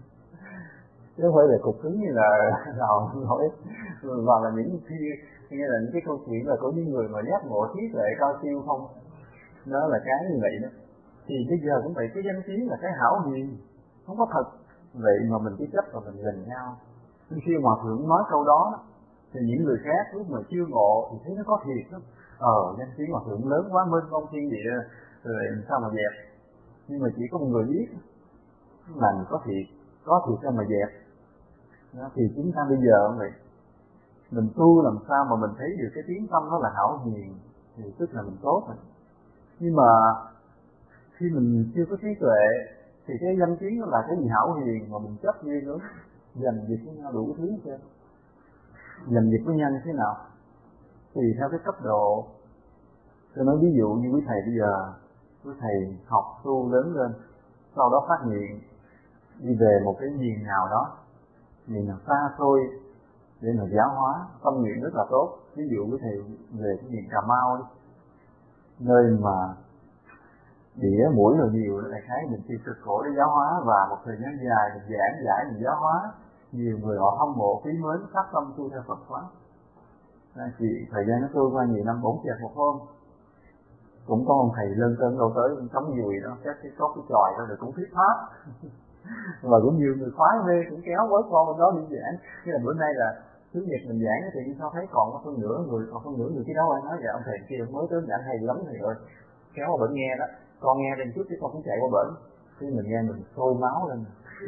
Chứ không phải là cục cứng như là nói, và là những khi nghe là những cái câu chuyện là của những người mà giác ngộ trí tuệ cao siêu không. Đó là cái như vậy đó. Thì bây giờ cũng vậy, cái danh tiếng là cái hảo huyền, không có thật. Vậy mà mình cứ chấp và mình giành nhau. Nhưng khi mà thượng nói câu đó thì những người khác lúc mà chưa ngộ thì thấy nó có thiệt lắm. Danh tiếng hòa thượng lớn quá, mênh mông thiên địa rồi sao mà dẹp. Nhưng mà chỉ có một người biết là mình có thiệt sao mà dẹp. Đó, thì chúng ta bây giờ vậy, mình tu làm sao mà mình thấy được cái tiếng tâm nó là hảo huyền thì tức là mình tốt rồi. Nhưng mà khi mình chưa có trí tuệ thì cái danh tiếng nó là cái gì hảo huyền mà mình chấp như nữa, giành việc với nhau đủ thứ chưa. Giành việc với nhau như thế nào? Tùy theo cái cấp độ Tôi nói ví dụ như quý thầy bây giờ, quý thầy học tu lớn lên, sau đó phát hiện đi về một cái miền nào đó, miền nào xa xôi để mà giáo hóa, tâm nguyện rất là tốt. Ví dụ quý thầy về cái miền Cà Mau đi, nơi mà đĩa mũi rồi nhiều, đại khái mình chỉ cực khổ để giáo hóa, và một thời gian dài mình giảng giải, mình giáo hóa, nhiều người họ hâm mộ quý mến, phát tâm tu theo Phật pháp. Thì thời gian nó trôi qua nhiều năm, bỗng chợt một hôm cũng có ông thầy lân cân đâu tới cắm dùi đó, các cái cốc cái chòi đó rồi cũng thuyết pháp và cũng nhiều người khoái mê cũng kéo với con bên đó đi giảng. Như là bữa nay là thứ nhật mình giảng thì sao thấy còn có phân nửa người, còn phân nửa người kia đâu, anh nói dạ ông thầy kia mới tới giảng hay lắm thầy ơi, kéo qua bển nghe đó, con nghe lên chút chứ con cũng chạy qua bển, khi mình nghe mình sôi máu lên.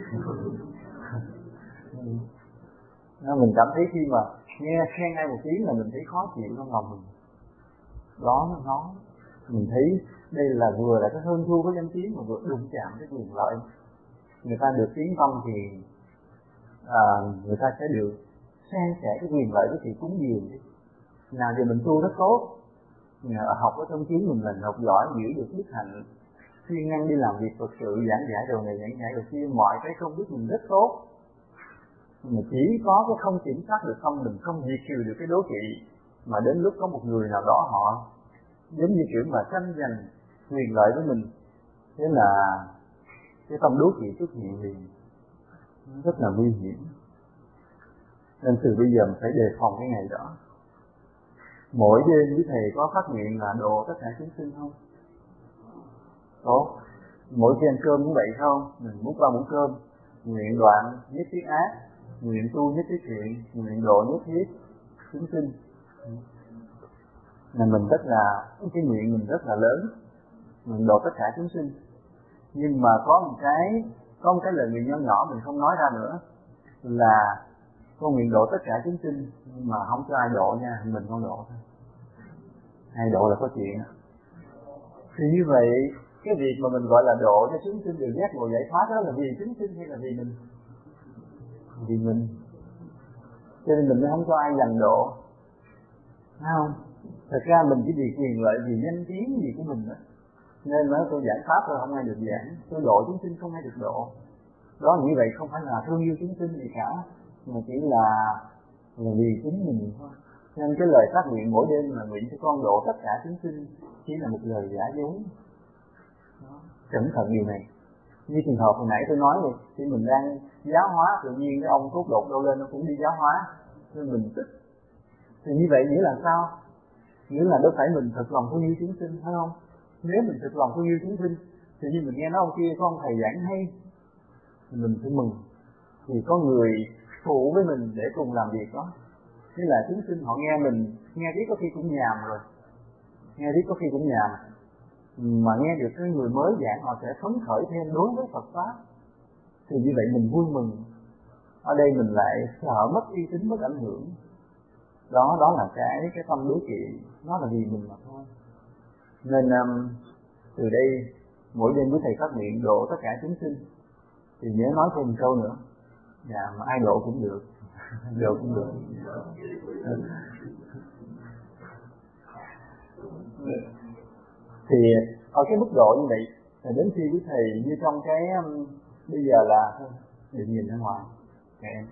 Mình cảm thấy khi mà nghe khen ngay một tiếng là mình thấy khó chịu trong lòng mình. Đó nó nói, mình thấy đây là vừa là cái hơn thua với danh tiếng, mà vừa đụng chạm cái quyền lợi. Người ta được tiếng tâm thì người ta sẽ được san sẻ cái quyền lợi với sự cúng dường. Nào giờ mình tu rất tốt, học ở trong chúng mình là học giỏi, giữ được đức hạnh, siêng năng đi làm việc Phật sự, giảng giải đồ này giảng giải đồ kia, mọi cái công đức mình rất tốt. Mà chỉ có cái không kiểm soát được tâm mình, không diệt trừ được cái đố kỵ, mà đến lúc có một người nào đó họ giống như kiểu mà tranh giành quyền lợi với mình, thế là cái tâm đố kỵ xuất hiện thì rất là nguy hiểm. Nên từ bây giờ mình phải đề phòng cái ngày đó. Mỗi đêm quý thầy có phát nguyện là độ tất cả chúng sinh không? Tốt. Mỗi khi ăn cơm cũng vậy không? Mình múc 3 muỗng cơm, nguyện đoạn nhất thiết ác, nguyện tu nhất thiết thiện, nguyện độ nhất thiết chúng sinh. Là mình rất là, cái nguyện mình rất là lớn, mình độ tất cả chúng sinh. Nhưng mà có một cái lời nguyện nhỏ nhỏ mình không nói ra nữa, là con nguyện độ tất cả chúng sinh nhưng mà không cho ai độ nha, mình không độ thôi. Ai độ là có chuyện. Thì như vậy cái việc mà mình gọi là độ cho chúng sinh được giác ngộ giải thoát đó là vì chúng sinh hay là vì mình? Vì mình. Cho nên mình mới không cho ai giành độ, phải không? Thật ra mình chỉ vì quyền lợi, vì danh tiếng gì của mình đó. Nên nói tôi giảng pháp tôi không ai được giảng, tôi độ chúng sinh không ai được độ. Đó, như vậy không phải là thương yêu chúng sinh gì cả, mà chỉ là vì chính mình thôi. Nên cái lời phát nguyện mỗi đêm là nguyện cho con độ tất cả chúng sinh chỉ là một lời giả dối. Cẩn thận điều này. Như trường hợp hồi nãy tôi nói rồi, khi mình đang giáo hóa, tự nhiên cái ông cốt đột đâu lên nó cũng đi giáo hóa, nên mình tức. Thì như vậy nghĩa là sao? Nghĩa là đâu phải mình thực lòng thương yêu chúng sinh, phải không? Nếu mình thực lòng thương yêu chúng sinh, thì như mình nghe nói ông kia có ông thầy giảng hay, thì mình phải mừng. Thì có người phụ với mình để cùng làm việc đó. Thế là chúng sinh họ nghe mình, nghe biết có khi cũng nhàm rồi, nghe biết có khi cũng nhàm, mà nghe được cái người mới giảng họ sẽ phấn khởi thêm đối với Phật pháp. Thì như vậy mình vui mừng. Ở đây mình lại sợ mất uy tín, mất ảnh hưởng. Đó là cái tâm đố kỵ, nó là vì mình mà thôi. Nên từ đây mỗi đêm với thầy phát nguyện độ tất cả chúng sinh, thì nhớ nói thêm một câu nữa, dạ mà ai độ cũng được, độ cũng được. Thì ở cái mức độ như vậy, thì đến khi quý thầy như trong cái bây giờ là đừng nhìn ra ngoài, các em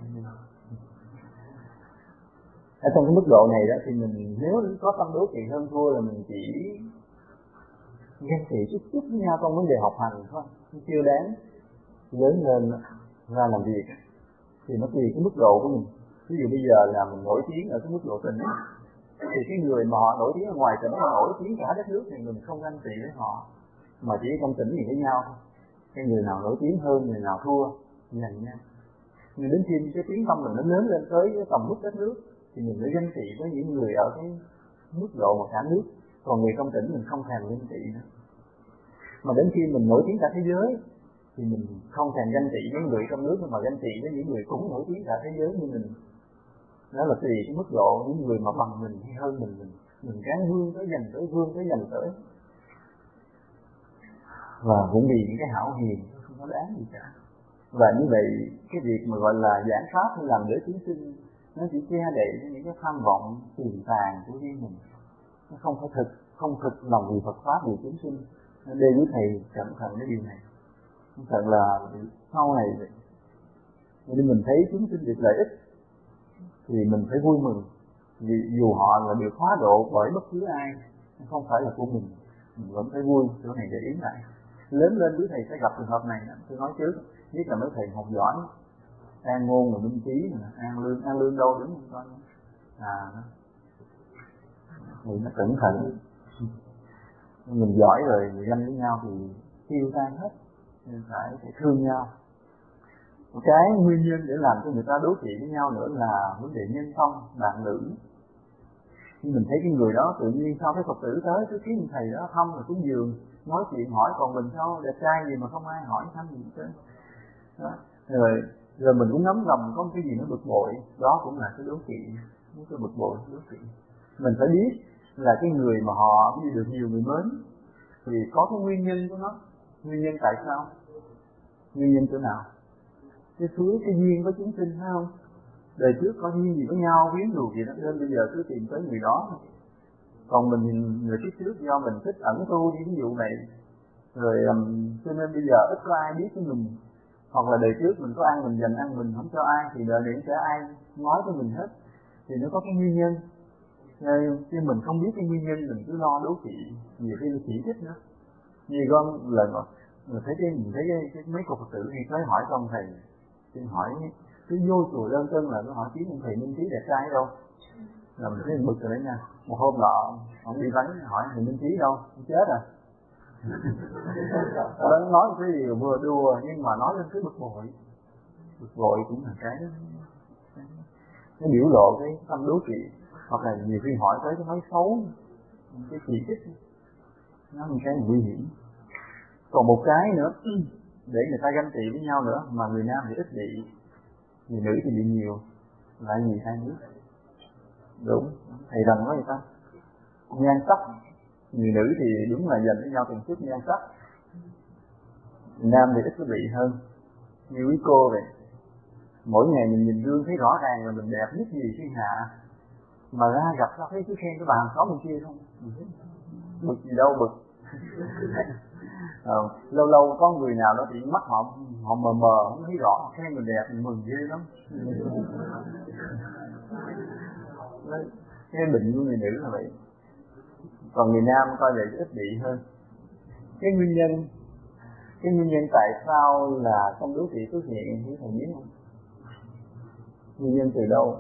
ở trong cái mức độ này đó, thì mình nếu có tâm đố kỵ hơn thua là mình chỉ ghen tị chút với nhau trong vấn đề học hành thôi, chưa đáng. Lớn lên ra làm việc thì nó tùy cái mức độ của mình. Ví dụ bây giờ là mình nổi tiếng ở cái mức độ tỉnh, thì cái người mà họ nổi tiếng ở ngoài tỉnh, họ nổi tiếng cả đất nước, thì mình không ganh tị với họ, mà chỉ trong tỉnh thì với nhau thôi. Cái người nào nổi tiếng hơn, người nào thua, dành nhau. Nhưng đến khi cái tiếng tâm mình nó lớn lên tới cái tầm mức đất nước, thì mình mới ganh tị với những người ở cái mức độ mà cả nước. Còn người trong tỉnh mình không thèm ganh tị nữa. Mà đến khi mình nổi tiếng cả thế giới, thì mình không thèm ganh tị với người trong nước, mà ganh tị với những người cũng nổi tiếng cả thế giới như mình. Đó là tùy cái mức độ, những người mà bằng mình hay hơn mình gắng vươn tới giành tới. Và cũng vì những cái hảo hiền, không có đáng gì cả. Và như vậy, cái việc mà gọi là giảng pháp hay làm để chúng sinh, nó chỉ che đậy những cái tham vọng tiềm tàng của riêng mình. Nó không không thực lòng vì Phật pháp vì chúng sinh. Nên đây quý thầy cẩn thận cái điều này, cẩn thận là sau này nên mình thấy chúng sinh được lợi ích thì mình phải vui mừng, vì dù họ là được hóa độ bởi bất cứ ai, không phải là của mình vẫn phải vui. Chỗ này để ý lại, lớn lên quý thầy sẽ gặp trường hợp này. Tôi nói trước, nhất là mấy thầy học giỏi, An Ngôn và Minh Trí, An Lương đâu đứng coi thì nó cẩn thận. Mình giỏi rồi, người dân với nhau thì tiêu tan hết, nên phải thương nhau. Một cái nguyên nhân để làm cho người ta đối trị với nhau nữa là vấn đề nhân tâm, bạn nữ. Nhưng mình thấy cái người đó tự nhiên sau cái Phật tử tới cứ kiếm thầy đó thăm rồi cúng dường, nói chuyện hỏi, còn mình sao đẹp trai gì mà không ai hỏi thăm gì hết. Rồi mình cũng ngấm ngầm có một cái gì nó bực bội, đó cũng là cái đố kỵ, cái bực bội, đố kỵ. Mình phải biết là cái người mà họ được nhiều người mến thì có cái nguyên nhân của nó. Nguyên nhân tại sao? Nguyên nhân chỗ nào? Cái suối, cái duyên với chúng sinh, phải không? Đời trước có duyên gì với nhau, quyến rũ gì đó, nên bây giờ cứ tìm tới người đó. Còn mình người trước do mình thích ẩn tu như ví dụ này, rồi cho nên bây giờ ít có ai biết với mình. Hoặc là đời trước mình có ăn mình dành ăn mình không cho ai, thì đời này sẽ ai nói với mình hết. Thì nó có cái nguyên nhân. Khi mình không biết cái nguyên nhân mình cứ lo đố kỵ, nhiều khi chỉ trích nữa. Như con lần mình thấy cái mấy cô Phật tử hay tới hỏi con thầy, thì hỏi cứ vô chùa đơn chân là nó hỏi kiếm ông thầy Minh Trí đẹp trai đâu, là mình thấy bực rồi đấy nha. Một hôm nọ ông đi vắng hỏi thầy Minh Trí đâu, ông chết rồi. Nói cái gì vừa đùa nhưng mà nói lên cái bực bội cũng là cái biểu lộ cái tâm đố kỵ. Hoặc là nhiều khi hỏi tới cái nói xấu, cái chỉ trích, nó một cái nguy hiểm. Còn một cái nữa để người ta ganh tị với nhau nữa, mà người nam thì ít bị, người nữ thì bị nhiều, là gì ai biết? Đúng, thầy rằng nói gì ta? Nhan sắc, người nữ thì đúng là dành với nhau từng chút nhan sắc, nam thì ít có bị hơn. Như quý cô vậy, mỗi ngày mình nhìn gương thấy rõ ràng là mình đẹp nhất gì thiên hạ, mà ra gặp sao thấy cứ khen cái bà hàng xóm bên kia không, bực gì đâu bực. Lâu lâu có người nào đó thì mắt họ mờ không thấy rõ, khen mình đẹp mình mừng ghê lắm. Cái bệnh của người nữ là vậy. Còn người nam coi lại ít bị hơn. Cái nguyên nhân tại sao là tâm đố kỵ xuất hiện thì thầy biết không? Nguyên nhân từ đâu?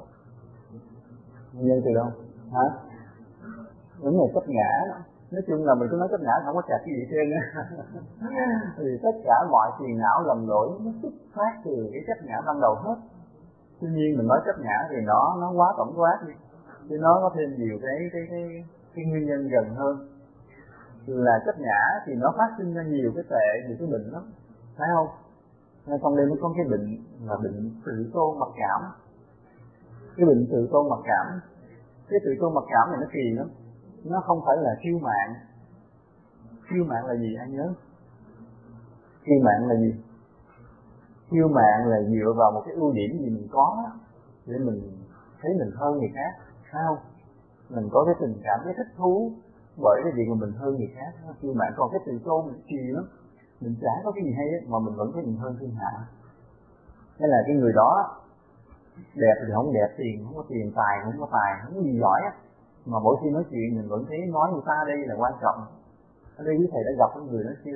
Hả? Đúng rồi, chấp ngã. Nói chung là mình cứ nói chấp ngã không có chặt cái gì trên á. Thì tất cả mọi phiền não lầm lỗi nó xuất phát từ cái chấp ngã ban đầu hết. Tuy nhiên mình nói chấp ngã thì nó quá tổng quát đi, chứ nó có thêm nhiều cái nguyên nhân gần hơn. Là chấp ngã thì nó phát sinh ra nhiều cái tệ, nhiều cái bệnh lắm, phải không? Nên trong đây nó có cái bệnh là bệnh tự tôn mặc cảm. Cái bệnh tự tôn mặc cảm, cái tự tôn mặc cảm này nó kỳ lắm. Nó không phải là kiêu mạn. Kiêu mạn là gì anh nhớ? Kiêu mạn là gì? Kiêu mạn là dựa vào một cái ưu điểm gì mình có để mình thấy mình hơn người khác, phải không? Mình có cái tình cảm, cái thích thú bởi cái việc mà mình hơn người khác. Kiêu mạn. Còn cái tự tôn mình kỳ lắm, mình chả có cái gì hay ấy, mà mình vẫn thấy mình hơn thiên hạ. Thế là cái người đó đẹp thì không đẹp, tiền không có tiền, tài không có tài, không có gì giỏi á, mà mỗi khi nói chuyện mình vẫn thấy nói người ta đây là quan trọng. Ở đây quý thầy đã gặp cái người đó chưa?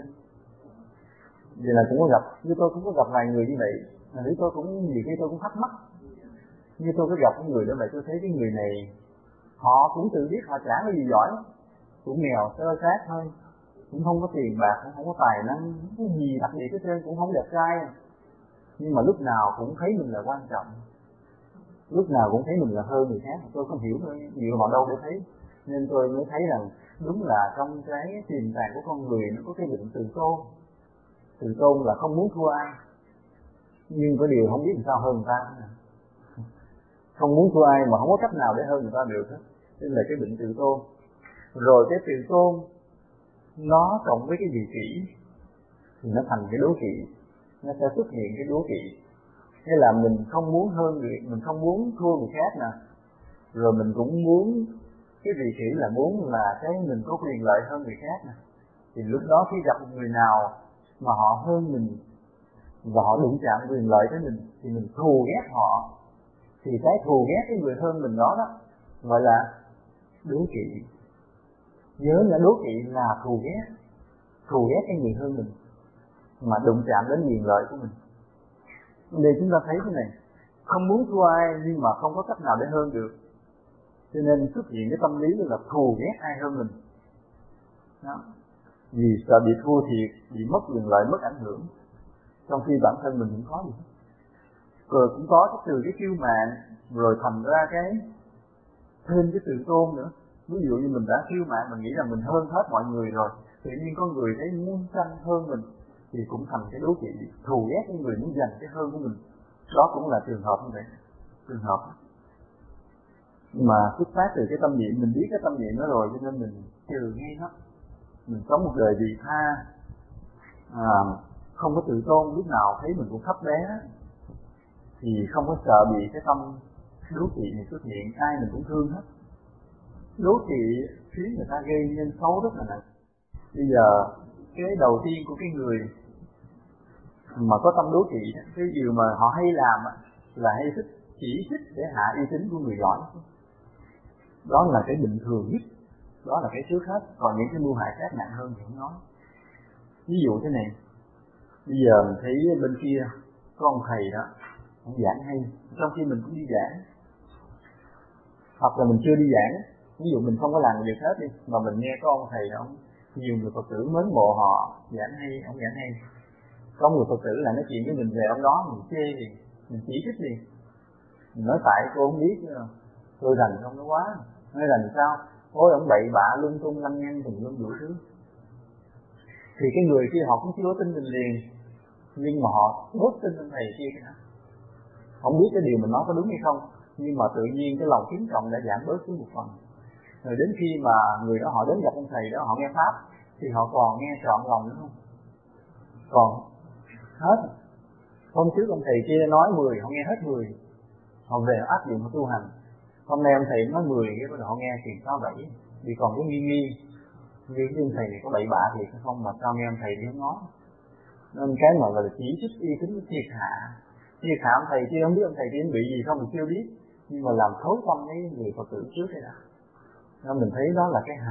Vì là cũng có gặp, như tôi cũng có gặp vài người như vậy. Nếu tôi cũng nhiều khi tôi cũng thắc mắc, như tôi có gặp cái người đó vậy, tôi thấy cái người này họ cũng tự biết họ chả có gì giỏi, cũng nghèo sơ sát thôi, cũng không có tiền bạc, cũng không có tài năng, không có gì đặc biệt hết trơn, cũng không đẹp trai, nhưng mà lúc nào cũng thấy mình là quan trọng, lúc nào cũng thấy mình là hơn người khác. Tôi không hiểu thôi, nhiều họ đâu để thấy. Nên tôi mới thấy rằng đúng là trong cái tiềm tàng của con người nó có cái bệnh tự tôn. Tự tôn là không muốn thua ai, nhưng có điều không biết làm sao hơn người ta. Không muốn thua ai mà không có cách nào để hơn người ta được hết. Nên là cái bệnh tự tôn. Rồi cái tự tôn nó cộng với cái vị kỷ thì nó thành cái đố kỵ. Nó sẽ xuất hiện cái đố kỵ. Thế là mình không muốn hơn người, mình không muốn thua người khác nè. Rồi mình cũng muốn cái vị kỷ là muốn là cái mình có quyền lợi hơn người khác nè. Thì lúc đó khi gặp một người nào mà họ hơn mình và họ đụng chạm quyền lợi tới mình thì mình thù ghét họ. Thì cái thù ghét cái người hơn mình đó gọi là đố kỵ. Nhớ là đố kỵ là thù ghét cái người hơn mình mà đụng chạm đến quyền lợi của mình. Để chúng ta thấy thế này, không muốn thua ai nhưng mà không có cách nào để hơn được, cho nên xuất hiện cái tâm lý là thù ghét ai hơn mình đó. Vì sợ bị thua thiệt, bị mất quyền lợi, mất ảnh hưởng, trong khi bản thân mình cũng có gì rồi, cũng có từ cái kiêu mạn rồi thành ra cái thêm cái tự tôn nữa. Ví dụ như mình đã kiêu mạn, mình nghĩ là mình hơn hết mọi người rồi, tự nhiên có người thấy muốn tranh hơn mình thì cũng thành cái đố kỵ, thù ghét cái người muốn giành cái hơn của mình. Đó cũng là trường hợp như vậy, trường hợp mà xuất phát từ cái tâm niệm. Mình biết cái tâm niệm đó rồi cho nên mình trừ ngay nó. Mình sống một đời vị tha, không có tự tôn, lúc nào thấy mình cũng thấp bé, thì không có sợ bị cái tâm đố kỵ này xuất hiện. Ai mình cũng thương hết. Đố kỵ khiến người ta gây nên xấu rất là nặng. Bây giờ cái đầu tiên của cái người mà có tâm đố kỵ, cái điều mà họ hay làm là hay thích chỉ trích để hạ uy tín của người giỏi. Đó là cái bình thường nhất, đó là cái trước hết. Còn những cái mưu hại khác nặng hơn thì không nói. Ví dụ thế này, bây giờ mình thấy bên kia có ông thầy đó, ông giảng hay, trong khi mình cũng đi giảng, hoặc là mình chưa đi giảng. Ví dụ mình không có làm việc hết đi, mà mình nghe có ông thầy đó, nhiều người Phật tử mến mộ họ, giảng hay, ông giảng hay. Có người Phật tử là nói chuyện với mình về ông đó, mình chê liền, mình chỉ trích liền. Mình nói tại cô không biết nữa, tôi rành không nó quá. Nói rành sao? Ôi ông bậy bạ lung tung lăng nhăng tùm lum đủ thứ. Thì cái người kia họ cũng chưa tin mình liền, nhưng mà họ bớt tin ông thầy kia nữa. Không biết cái điều mình nói có đúng hay không, nhưng mà tự nhiên cái lòng kính trọng đã giảm bớt xuống một phần. Rồi đến khi mà người đó họ đến gặp ông thầy đó, họ nghe pháp thì họ còn nghe trọn lòng nữa không? Còn hết. Hôm trước ông thầy kia nói 10, họ nghe hết 10, họ về áp dụng họ tu hành. Hôm nay ông thầy nói 10, cái bắt đầu họ nghe chuyện 6-7, vì còn cái nghi như cái ông thầy này có bậy bạ thì không, mà sao nghe ông thầy đi không nói. Nên cái mà là chỉ trích uy tín thiệt hạ ông thầy kia, không biết ông thầy kia bị gì không mình chưa biết, nhưng mà làm thối tâm mấy người Phật tử trước đây đã. Nên mình thấy đó là cái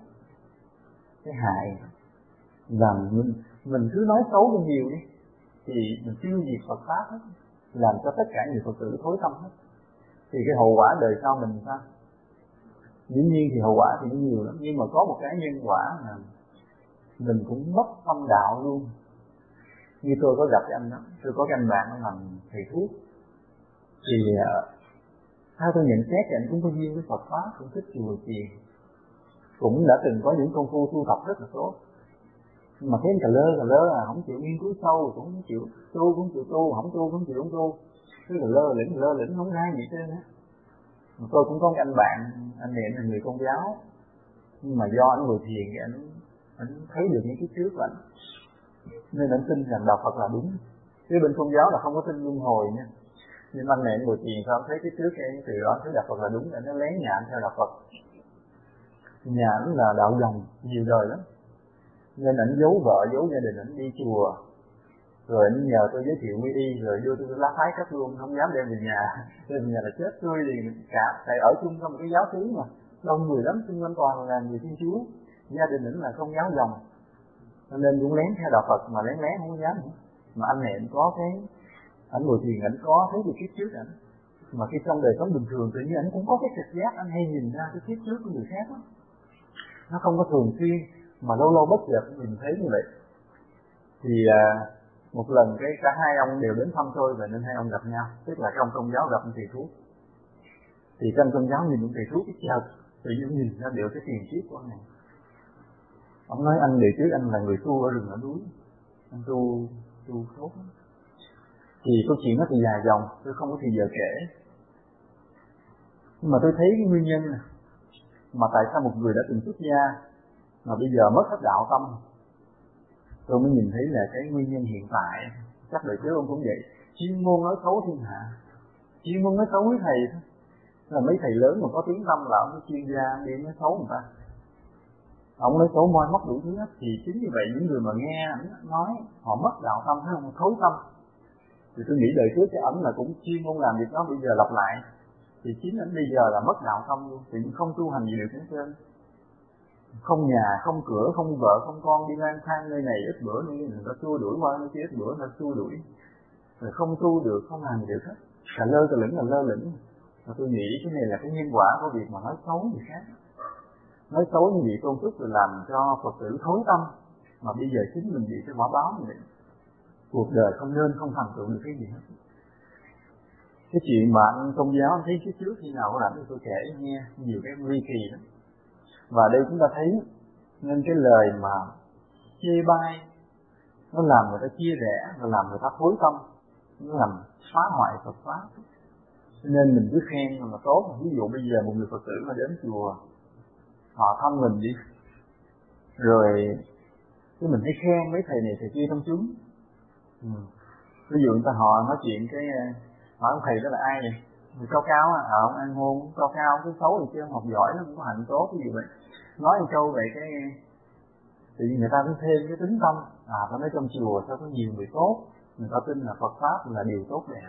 hại làm mình cứ nói xấu hơn nhiều đi thì mình tiêu diệt Phật pháp hết, làm cho tất cả người Phật tử thối tâm hết. Thì cái hậu quả đời sau mình sao? Dĩ nhiên thì hậu quả thì nó nhiều lắm, nhưng mà có một cái nhân quả là mình cũng mất tâm đạo luôn. Như tôi có gặp cái anh đó, tôi có cái anh bạn nó làm thầy thuốc, thì theo tôi nhận xét thì anh cũng có duyên với Phật pháp, cũng thích chùa chiền, cũng đã từng có những công phu tu tập rất là tốt. Nhưng mà thấy anh cà lơ không chịu nghiên cứu sâu, cũng không chịu tu, không chịu tu, không tu, không chịu không tu, cứ lơ lửng không ra gì hết á. Tôi cũng có một anh bạn, anh này là người Công giáo, nhưng mà do anh ngồi thiền thì anh thấy được những cái trước của anh, nên anh tin rằng đạo Phật là đúng. Chứ bên Công giáo là không có tin luân hồi nha. Nhưng anh này anh ngồi thiền sao thấy cái trước cái từ đó thấy đạo Phật là đúng, anh nó lén nhà anh theo đạo Phật. Nhà anh là đạo dòng nhiều đời lắm, nên anh giấu vợ giấu gia đình, anh đi chùa, rồi anh nhờ tôi giới thiệu quy y, rồi đưa tôi lá phái cất luôn, không dám đem về nhà, đem về nhà là chết tươi liền cả. Tại ở chung trong một cái giáo xứ mà đông người lắm, xung quanh toàn là người Thiên Chúa, gia đình ảnh là Công giáo dòng, cho nên cũng lén theo đạo Phật, mà lén không có dám nữa. Mà anh này anh có cái, anh ngồi thiền anh có thấy được kiếp trước ảnh, mà khi trong đời sống bình thường tự nhiên anh cũng có cái trực giác, anh hay nhìn ra cái kiếp trước của người khác đó. Nó không có thường xuyên, mà lâu lâu bất chợt mình thấy như vậy. Thì một lần cái cả hai ông đều đến thăm tôi, và nên hai ông gặp nhau, tức là trong Công giáo gặp ông thầy thuốc. Thì trong Công giáo nhìn ông thầy thuốc cái chợt tự nhiên nhìn ra đều cái tiền kiếp của anh này. Ông nói anh đời trước anh là người tu ở rừng ở núi, anh tu tốt. Thì câu chuyện nó thì dài dòng, tôi không có thời giờ kể. Nhưng mà tôi thấy cái nguyên nhân này, mà tại sao một người đã từng xuất gia mà bây giờ mất hết đạo tâm, tôi mới nhìn thấy là cái nguyên nhân hiện tại. Chắc đời trước ông cũng vậy, chuyên môn nói xấu thiên hạ, chuyên môn nói xấu với thầy thôi. Là mấy thầy lớn mà có tiếng tâm là ông chuyên gia đi nói xấu người ta, ông nói xấu moi móc đủ thứ hết. Thì chính như vậy những người mà nghe ảnh nói họ mất đạo tâm, thấy không, thối tâm. Thì tôi nghĩ đời trước cái ảnh là cũng chuyên môn làm việc đó, bây giờ lặp lại thì chính ảnh bây giờ là mất đạo tâm luôn, thì không tu hành gì được hết trơn. Không nhà, không cửa, không vợ, không con, đi lang thang nơi này ít bữa nơi người ta xua đuổi, qua nơi kia ít bữa người ta xua đuổi, rồi không tu được, không làm gì được hết, là lơ lửng. Và tôi nghĩ cái này là cái nhân quả của việc mà nói xấu người khác, nói xấu như vị tôn túc rồi làm cho Phật tử thối tâm, mà bây giờ chính mình bị cái quả báo như vậy. Cuộc đời không nên không thành tựu được cái gì hết. Cái chuyện mà anh Công giáo anh thấy phía trước khi nào có rảnh thì tôi kể nghe nhiều cái ly kỳ lắm. Và đây chúng ta thấy nên cái lời mà chê bai nó làm người ta chia rẽ, và làm người ta thối tâm, nó làm phá hoại Phật pháp. Cho nên mình cứ khen là tốt. Ví dụ bây giờ một người Phật tử mà đến chùa họ thăm mình đi, rồi cái mình thấy khen mấy thầy này thầy kia trong chúng. Ví dụ người ta họ nói chuyện cái hỏi ông thầy đó là ai vậy, người cao cao ông ăn hôn cao cao, cái xấu thì chứ học giỏi nó cũng có hạnh tốt, ví dụ vậy. Nói một câu vậy cái thì người ta cũng thêm cái tính tâm, ta nói trong chùa sao có nhiều người tốt, người ta tin là Phật pháp là điều tốt đẹp.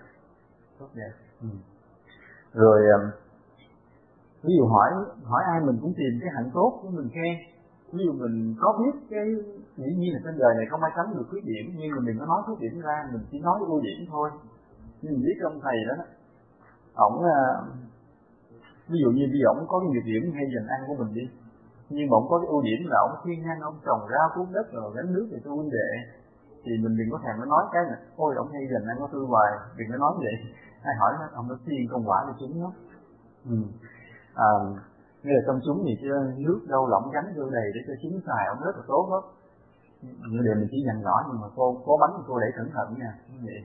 Rồi ví dụ hỏi ai mình cũng tìm cái hạnh tốt của mình khen. Ví dụ mình có biết cái dĩ nhiên là trên đời này không ai tránh được khuyết điểm, nhưng mà mình có nói khuyết điểm ra, mình chỉ nói ưu điểm thôi. Nhưng mình biết ông thầy đó, ổng ví dụ như bây giờ ổng có cái nhược điểm hay dành ăn của mình đi, nhưng mà ổng có cái ưu điểm là ổng thiên năng, ổng trồng rau cuốn đất rồi gánh nước để cho huynh đệ, thì mình đừng có thèm nó nói cái này ôi ổng hay dành ăn của tôi hoài, đừng có nói vậy. Ai hỏi nó ông nó thiên công quả cho chúng nó. Như là trong chúng thì chứ nước đâu lỏng gánh vô đầy để cho chúng xài, ổng rất là tốt hết. Như để mình chỉ dành nhỏ, nhưng mà cô có bánh cô để cẩn thận nha, như vậy.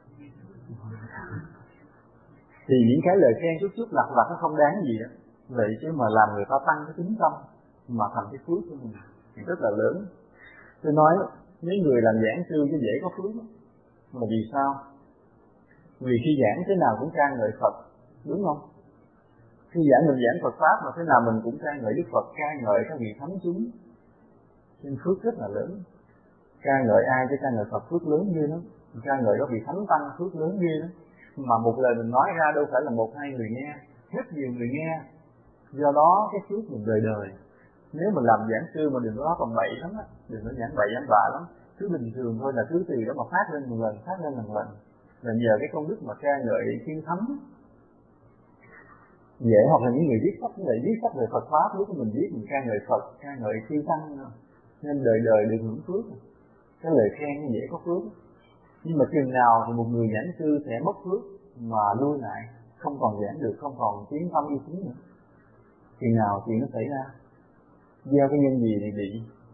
Thì những cái lời khen chút lặt vặt nó không đáng gì đó, vậy chứ mà làm người ta tăng cái tính tâm mà thành cái phước của mình thì rất là lớn. Tôi nói mấy người làm giảng sư chứ dễ có phước đó. Mà vì sao? Vì khi giảng thế nào cũng ca ngợi Phật, đúng không? Khi mình giảng Phật pháp mà thế nào mình cũng ca ngợi Đức Phật, ca ngợi các vị thánh chúng, nên phước rất là lớn. Ca ngợi ai chứ ca ngợi Phật phước lớn ghê lắm, ca ngợi các vị thánh tăng phước lớn ghê lắm. Mà một lời mình nói ra đâu phải là một hai người nghe, rất nhiều người nghe. Do đó cái phước mình đời đời. Nếu mình làm giảng sư mà đừng có nói còn bậy lắm á, đừng có giảng bậy giảng bạ lắm, cứ bình thường thôi, là cứ từ đó mà phát lên một lần, phát lên lần lần. Là nhờ cái công đức mà ca ngợi thiên thánh dễ. Hoặc là những người viết sách, như vậy viết sách về Phật pháp, lúc mình viết mình ca ngợi Phật, ca ngợi chư tăng, nên đời đời được hưởng phước. Cái lời khen như dễ có phước. Nhưng mà chừng nào thì một người giảng sư sẽ mất phước mà lui lại, không còn giảng được, không còn tiếng tâm uy tín nữa. Chừng nào chuyện nó xảy ra, gieo cái nhân gì thì bị.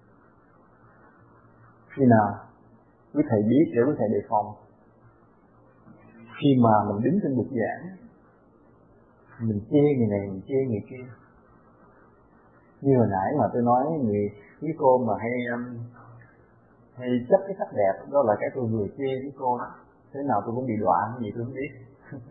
Khi nào quý thầy biết để quý thầy đề phòng. Khi mà mình đứng trên bục giảng, mình chê người này, mình chê người kia. Như hồi nãy mà tôi nói với cô mà hay chấp cái sắc đẹp, đó là cái tôi vừa chê với cô đó. Thế nào tôi cũng bị đọa cái gì tôi không biết.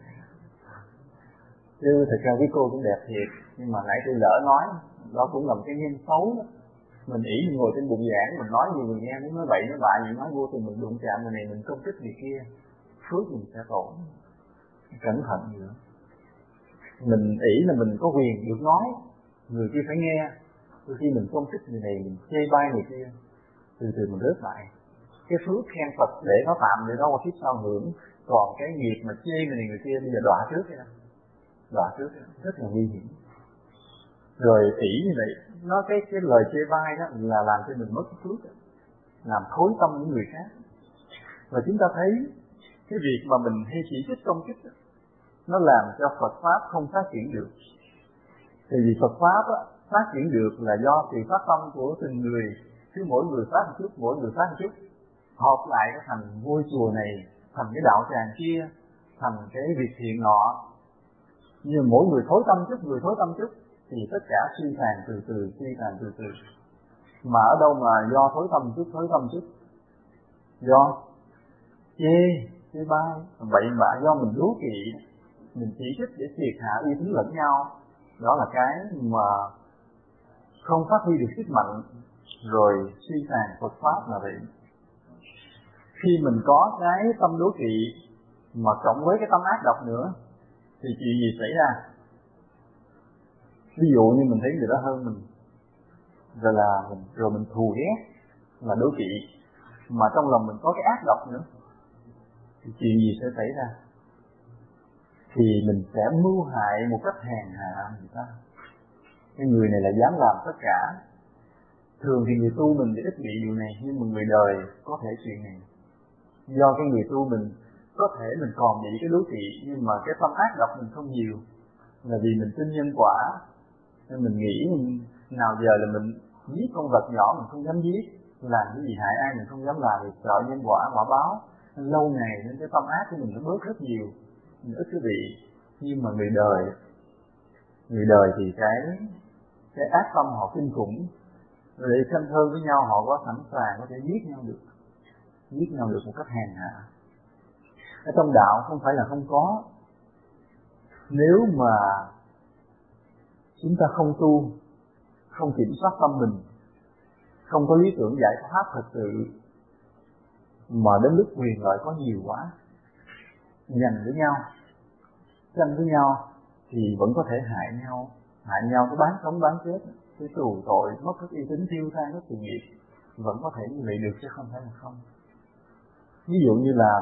Chứ thật ra với cô cũng đẹp thiệt, nhưng mà nãy tôi lỡ nói, đó cũng là một cái nhân xấu đó. Mình ỷ mình ngồi trên bục giảng, mình nói nhiều người nghe, muốn nói bậy nói bạ, những nói vô tình mình đụng chạm người này, mình công kích người kia, phước mình sẽ tổn. Cẩn thận nữa. Mình ỷ là mình có quyền được nói, người kia phải nghe. Đôi khi mình công kích người này, mình chê bai người kia, từ từ mình rớt lại. Cái phước khen Phật để nó tạm để đó qua kiếp sau hưởng. Còn cái nghiệp mà chê người này người kia bây giờ đọa trước đó. Đọa trước đó, rất là nguy hiểm. Rồi ỷ như vậy, nó cái lời chê bai đó là làm cho mình mất cái phước đó, làm thối tâm những người khác. Và chúng ta thấy cái việc mà mình hay chỉ trích công kích đó, nó làm cho Phật pháp không phát triển được. Thì vì Phật pháp á, phát triển được là do sự phát tâm của từng người, cứ mỗi người phát một chút, mỗi người phát một chút, hợp lại nó thành ngôi chùa này, thành cái đạo tràng kia, thành cái việc thiện nọ. Nhưng mỗi người thối tâm chút, thì tất cả suy tàn từ từ. Mà ở đâu mà do thối tâm chút, do chê bai, bậy bạ, do mình đố kỵ, mình chỉ trích để triệt hạ uy tín lẫn nhau, đó là cái mà không phát huy được sức mạnh, rồi suy tàn Phật pháp là vậy. Khi mình có cái tâm đố kỵ mà cộng với cái tâm ác độc nữa thì chuyện gì xảy ra? Ví dụ như mình thấy người đó hơn mình, rồi mình thù ghét là đố kỵ, mà trong lòng mình có cái ác độc nữa thì chuyện gì sẽ xảy ra? Thì mình sẽ mưu hại một cách hèn hạ người ta. Cái người này là dám làm tất cả. Thường thì người tu mình thì ít bị điều này, nhưng mà người đời có thể chuyện này. Do cái người tu mình có thể mình còn bị cái đố kỵ, nhưng mà cái tâm ác độc mình không nhiều, là vì mình tin nhân quả, nên mình nghĩ nào giờ là mình giết con vật nhỏ mình không dám giết, làm cái gì hại ai mình không dám làm, vì sợ nhân quả quả báo. Nên lâu ngày nên cái tâm ác của mình nó bớt rất nhiều, mình ít cái vị. Nhưng mà người đời thì cái ác tâm họ kinh khủng, để sanh hơn với nhau họ có sẵn sàng có thể giết nhau được một cách hèn hạ. Ở trong đạo không phải là không có, nếu mà chúng ta không tu, không kiểm soát tâm mình, không có lý tưởng giải pháp thật sự, mà đến lúc quyền lợi có nhiều quá, giành với nhau, tranh với nhau, thì vẫn có thể hại nhau cái bán sống bán chết, cái tù tội, mất hết uy tín, tiêu than hết sự nghiệp, vẫn có thể như vậy được chứ không phải là không. Ví dụ như là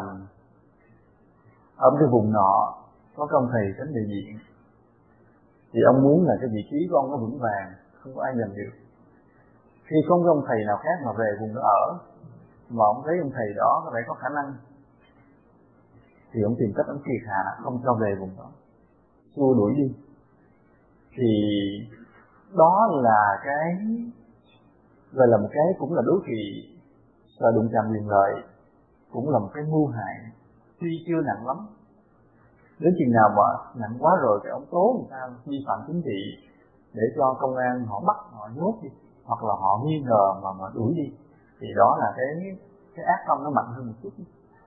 ở cái vùng nọ có công thầy tránh đại diện, thì ông muốn là cái vị trí của ông nó vững vàng, không có ai giành được. Khi không có ông thầy nào khác mà về vùng đó ở, mà ông thấy ông thầy đó có vẻ có khả năng, thì ông tìm cách ông triệt hạ, không cho về vùng đó, xua đuổi đi. Thì đó là cái gọi là một cái cũng là đố kỵ, sợ đụng chạm quyền lợi, cũng là một cái mưu hại, tuy chưa nặng lắm. Đến chừng nào mà nặng quá rồi thì ông tố người ta vi phạm chính trị, để cho công an họ bắt, họ nhốt đi, hoặc là họ nghi ngờ mà đuổi đi, thì đó là cái ác tâm nó mạnh hơn một chút.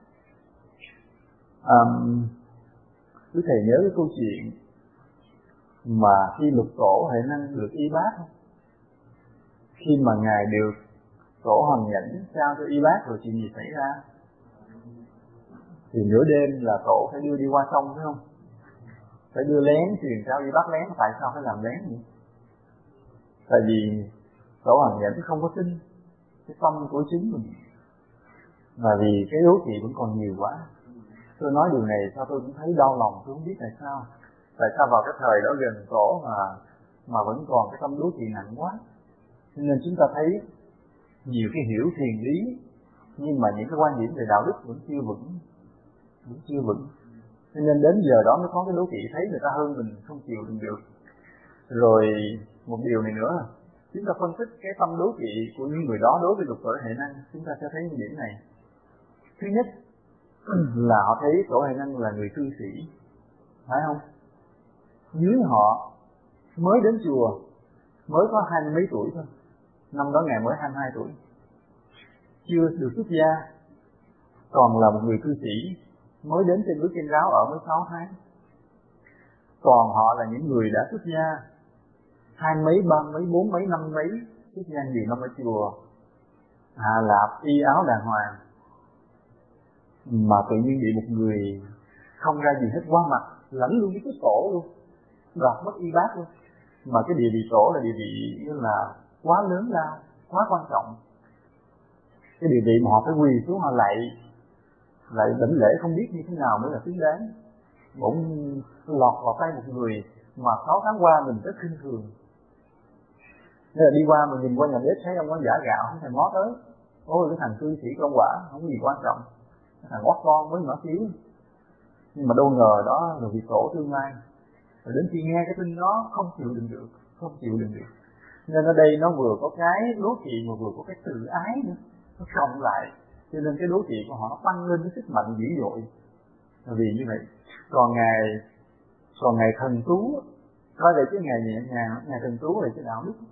Quý thầy nhớ cái câu chuyện mà khi Lục Tổ Huệ Năng được y bát không? Khi mà ngài được Tổ Hoàng Nhẫn trao cho y bát rồi chuyện gì xảy ra? Thì nửa đêm là Tổ phải đưa đi qua sông phải không? Phải đưa lén, truyền trao y bát lén. Tại sao phải làm lén vậy? Tại vì Tổ Hoàng Nhẫn không có tin cái tâm của chính mình, và vì cái đố kỵ vẫn còn nhiều quá. Tôi nói điều này sao tôi cũng thấy đau lòng, tôi không biết tại sao. Tại sao vào cái thời đó gần Tổ mà vẫn còn cái tâm đố kỵ nặng quá. Nên chúng ta thấy nhiều cái hiểu thiền lý, nhưng mà những cái quan điểm về đạo đức vẫn chưa vững. Nên đến giờ đó mới có cái đố kỵ, thấy người ta hơn mình không chịu đựng được. Rồi một điều này nữa, chúng ta phân tích cái tâm đố kỵ của những người đó đối với Lục Tổ Huệ Năng, chúng ta sẽ thấy những điểm này. Thứ nhất là họ thấy Tổ Huệ Năng là người cư sĩ, phải không? Dưới họ mới đến chùa, mới có 20 mấy tuổi thôi. Năm đó ngài mới 22 tuổi, chưa được xuất gia, còn là một người cư sĩ, mới đến trên núi Trên Ráo ở mới 6 tháng. Còn họ là những người đã xuất gia 20 mấy, 30 mấy, 40 mấy, 50 mấy, xuất gia nhiều năm ở chùa, hạ lạp y áo đàng hoàng, mà tự nhiên bị một người không ra gì hết qua mặt, lãnh luôn cái Tổ luôn, đoạt mất y bát luôn. Mà cái địa vị Tổ là địa vị như là quá lớn lao, quá quan trọng. Cái địa vị mà họ phải quỳ xuống họ lạy đảnh lễ không biết như thế nào mới là xứng đáng. Bỗng lọt vào tay một người mà 6 tháng qua mình rất khinh thường. Nên là đi qua mình nhìn qua nhà bếp thấy ông có giả gạo, không thèm ngó tới. Ôi cái thằng cư sĩ công quả, không có gì quan trọng. Cái thằng quát con mới nhỏ xíu. Nhưng mà đâu ngờ đó là vị Tổ tương lai. Rồi đến khi nghe cái tin đó không chịu đựng được. Nên ở đây nó vừa có cái đố kỵ mà vừa có cái tự ái nữa, nó cộng lại, cho nên cái đố kỵ của họ nó tăng lên cái sức mạnh dữ dội. Là vì như vậy. Còn ngài Thần Tú, coi đây chứ ngài nhẹ nhàng, ngài Thần Tú là cái đạo đức,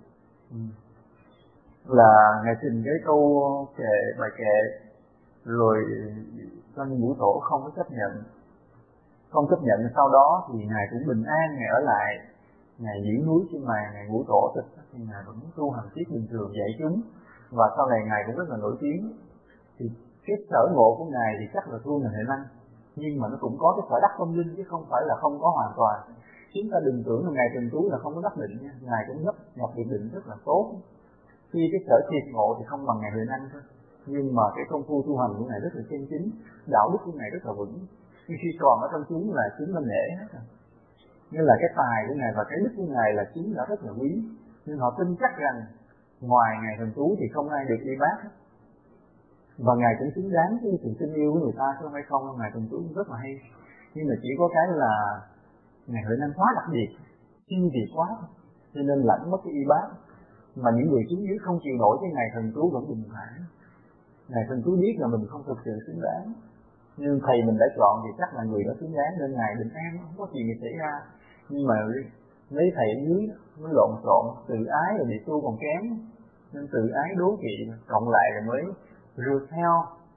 là ngài trình cái câu bài kệ, rồi cho những ngũ tổ không có chấp nhận, không chấp nhận. Sau đó thì Ngài cũng bình an, Ngài ở lại, Ngài giữ núi trên màn, Ngài ngũ tổ tịch, thì Ngài vẫn tu hành tiếp bình thường dạy chúng, và sau này Ngài cũng rất là nổi tiếng. Thì cái sở ngộ của Ngài thì chắc là thua Ngài Huệ Năng, nhưng mà nó cũng có cái sở đắc tâm linh chứ không phải là không có hoàn toàn. Chúng ta đừng tưởng là Ngài Trần Tú là không có đắc định nha, Ngài cũng nhập được định rất là tốt. Khi cái sở triệt ngộ thì không bằng Ngài Huệ Năng thôi, nhưng mà cái công phu tu hành của Ngài rất là chân chính, đạo đức của Ngài rất là vững. Khi còn ở trong chúng là chúng nó nể hết rồi. Như là cái tài của Ngài và cái đức của Ngài là chúng đã rất là quý, nhưng họ tin chắc rằng ngoài Ngài Thần Tú thì không ai được y bác hết. Và Ngài cũng xứng đáng với sự tin yêu của người ta, chứ không phải không. Ngài Thần Tú cũng rất là hay, nhưng mà chỉ có cái là Ngài Huệ Năng quá đặc biệt, siêu việt quá, cho nên lãnh mất cái y bác. Mà những người xuống dưới không chịu nổi cái Ngài Thần Tú vẫn bình thản. Ngài Thần Tú biết là mình không thực sự xứng đáng, nhưng thầy mình đã chọn thì chắc là người đó xứng đáng, nên Ngài bình an, không có chuyện gì xảy ra. Nhưng mà mấy thầy ở dưới nó lộn xộn, tự ái rồi bị tu còn kém, nên tự ái đố kỵ cộng lại rồi mới rượt theo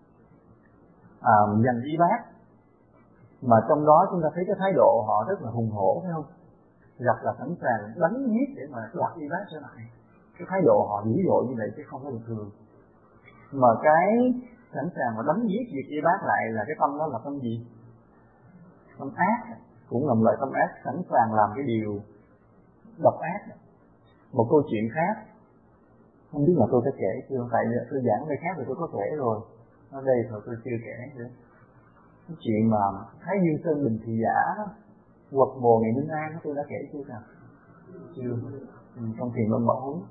giành y bác. Mà trong đó chúng ta thấy cái thái độ họ rất là hùng hổ, phải không? Gặp là sẵn sàng đánh giết để mà đoạt y bác trở lại. Cái thái độ họ dữ dội như vậy chứ không có bình thường. Mà cái sẵn sàng mà đánh giết việc y bác lại là cái tâm đó là tâm gì? Tâm ác, cũng là một loại tâm ác, sẵn sàng làm cái điều độc ác. Một câu chuyện khác, không biết là tôi sẽ kể chưa, tại tôi giảng nơi khác thì tôi có kể rồi, ở đây thôi tôi chưa kể nữa. Cái chuyện mà Thái Dương Sơn Bình Thị Giả quật mồ Ngài Minh An tôi đã kể chưa nào? Chưa. Trong Thiền Luân Bảo Huấn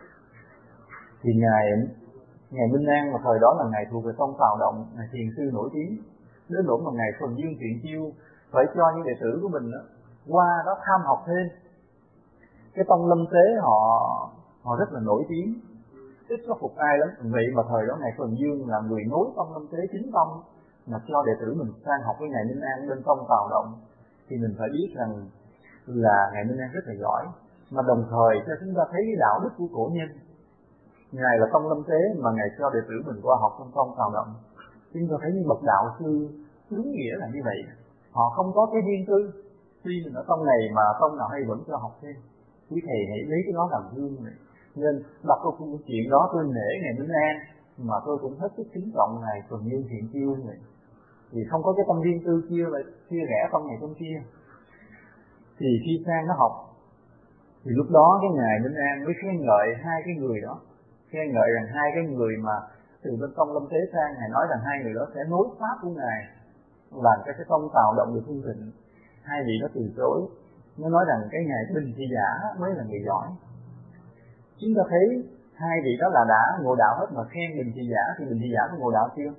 thì Ngài Minh An mà thời đó là Ngài thuộc về tông Tào Động, Ngài thiền sư nổi tiếng, đến nỗi mà Ngài Thuần Dương Thiện Chiêu phải cho những đệ tử của mình đó, qua đó tham học thêm. Cái tông Lâm Tế họ rất là nổi tiếng, ít có phục ai lắm. Vậy mà thời đó Ngài Thuần Dương là người nối tông Lâm Tế chính tông, mà cho đệ tử mình sang học với Ngài Minh An bên tông Tào Động, thì mình phải biết rằng là Ngài Minh An rất là giỏi, mà đồng thời cho chúng ta thấy cái đạo đức của cổ nhân. Ngài là tông Lâm Tế mà Ngài cho đệ tử mình qua học trong tông Tào Động. Chúng ta thấy những bậc đạo sư đúng nghĩa là như vậy, họ không có cái riêng tư. Tuy mình ở tông này mà tông nào hay vẫn cho học thêm, quý thầy hãy lấy cái đó làm gương này. Nên đọc câu chuyện đó tôi nể Ngài Minh An, mà tôi cũng hết sức kính trọng Ngài Thuần Dương Thiện Chiêu này, vì không có cái tâm riêng tư chia rẽ tông này tông kia. Thì khi sang nó học thì lúc đó cái Ngài Minh An mới khen ngợi hai cái người đó, khen ngợi rằng hai cái người mà từ bên tông Lâm Tế sang, Ngài nói rằng hai người đó sẽ nối pháp của Ngài, làm cho cái tông Tào Động được hưng thịnh. Hai vị đó từ chối, nó nói rằng cái Ngài Bình Thị Giả mới là người giỏi. Chúng ta thấy hai vị đó là đã ngộ đạo hết mà khen Bình Thị Giả, thì Bình Thị Giả có ngộ đạo chưa?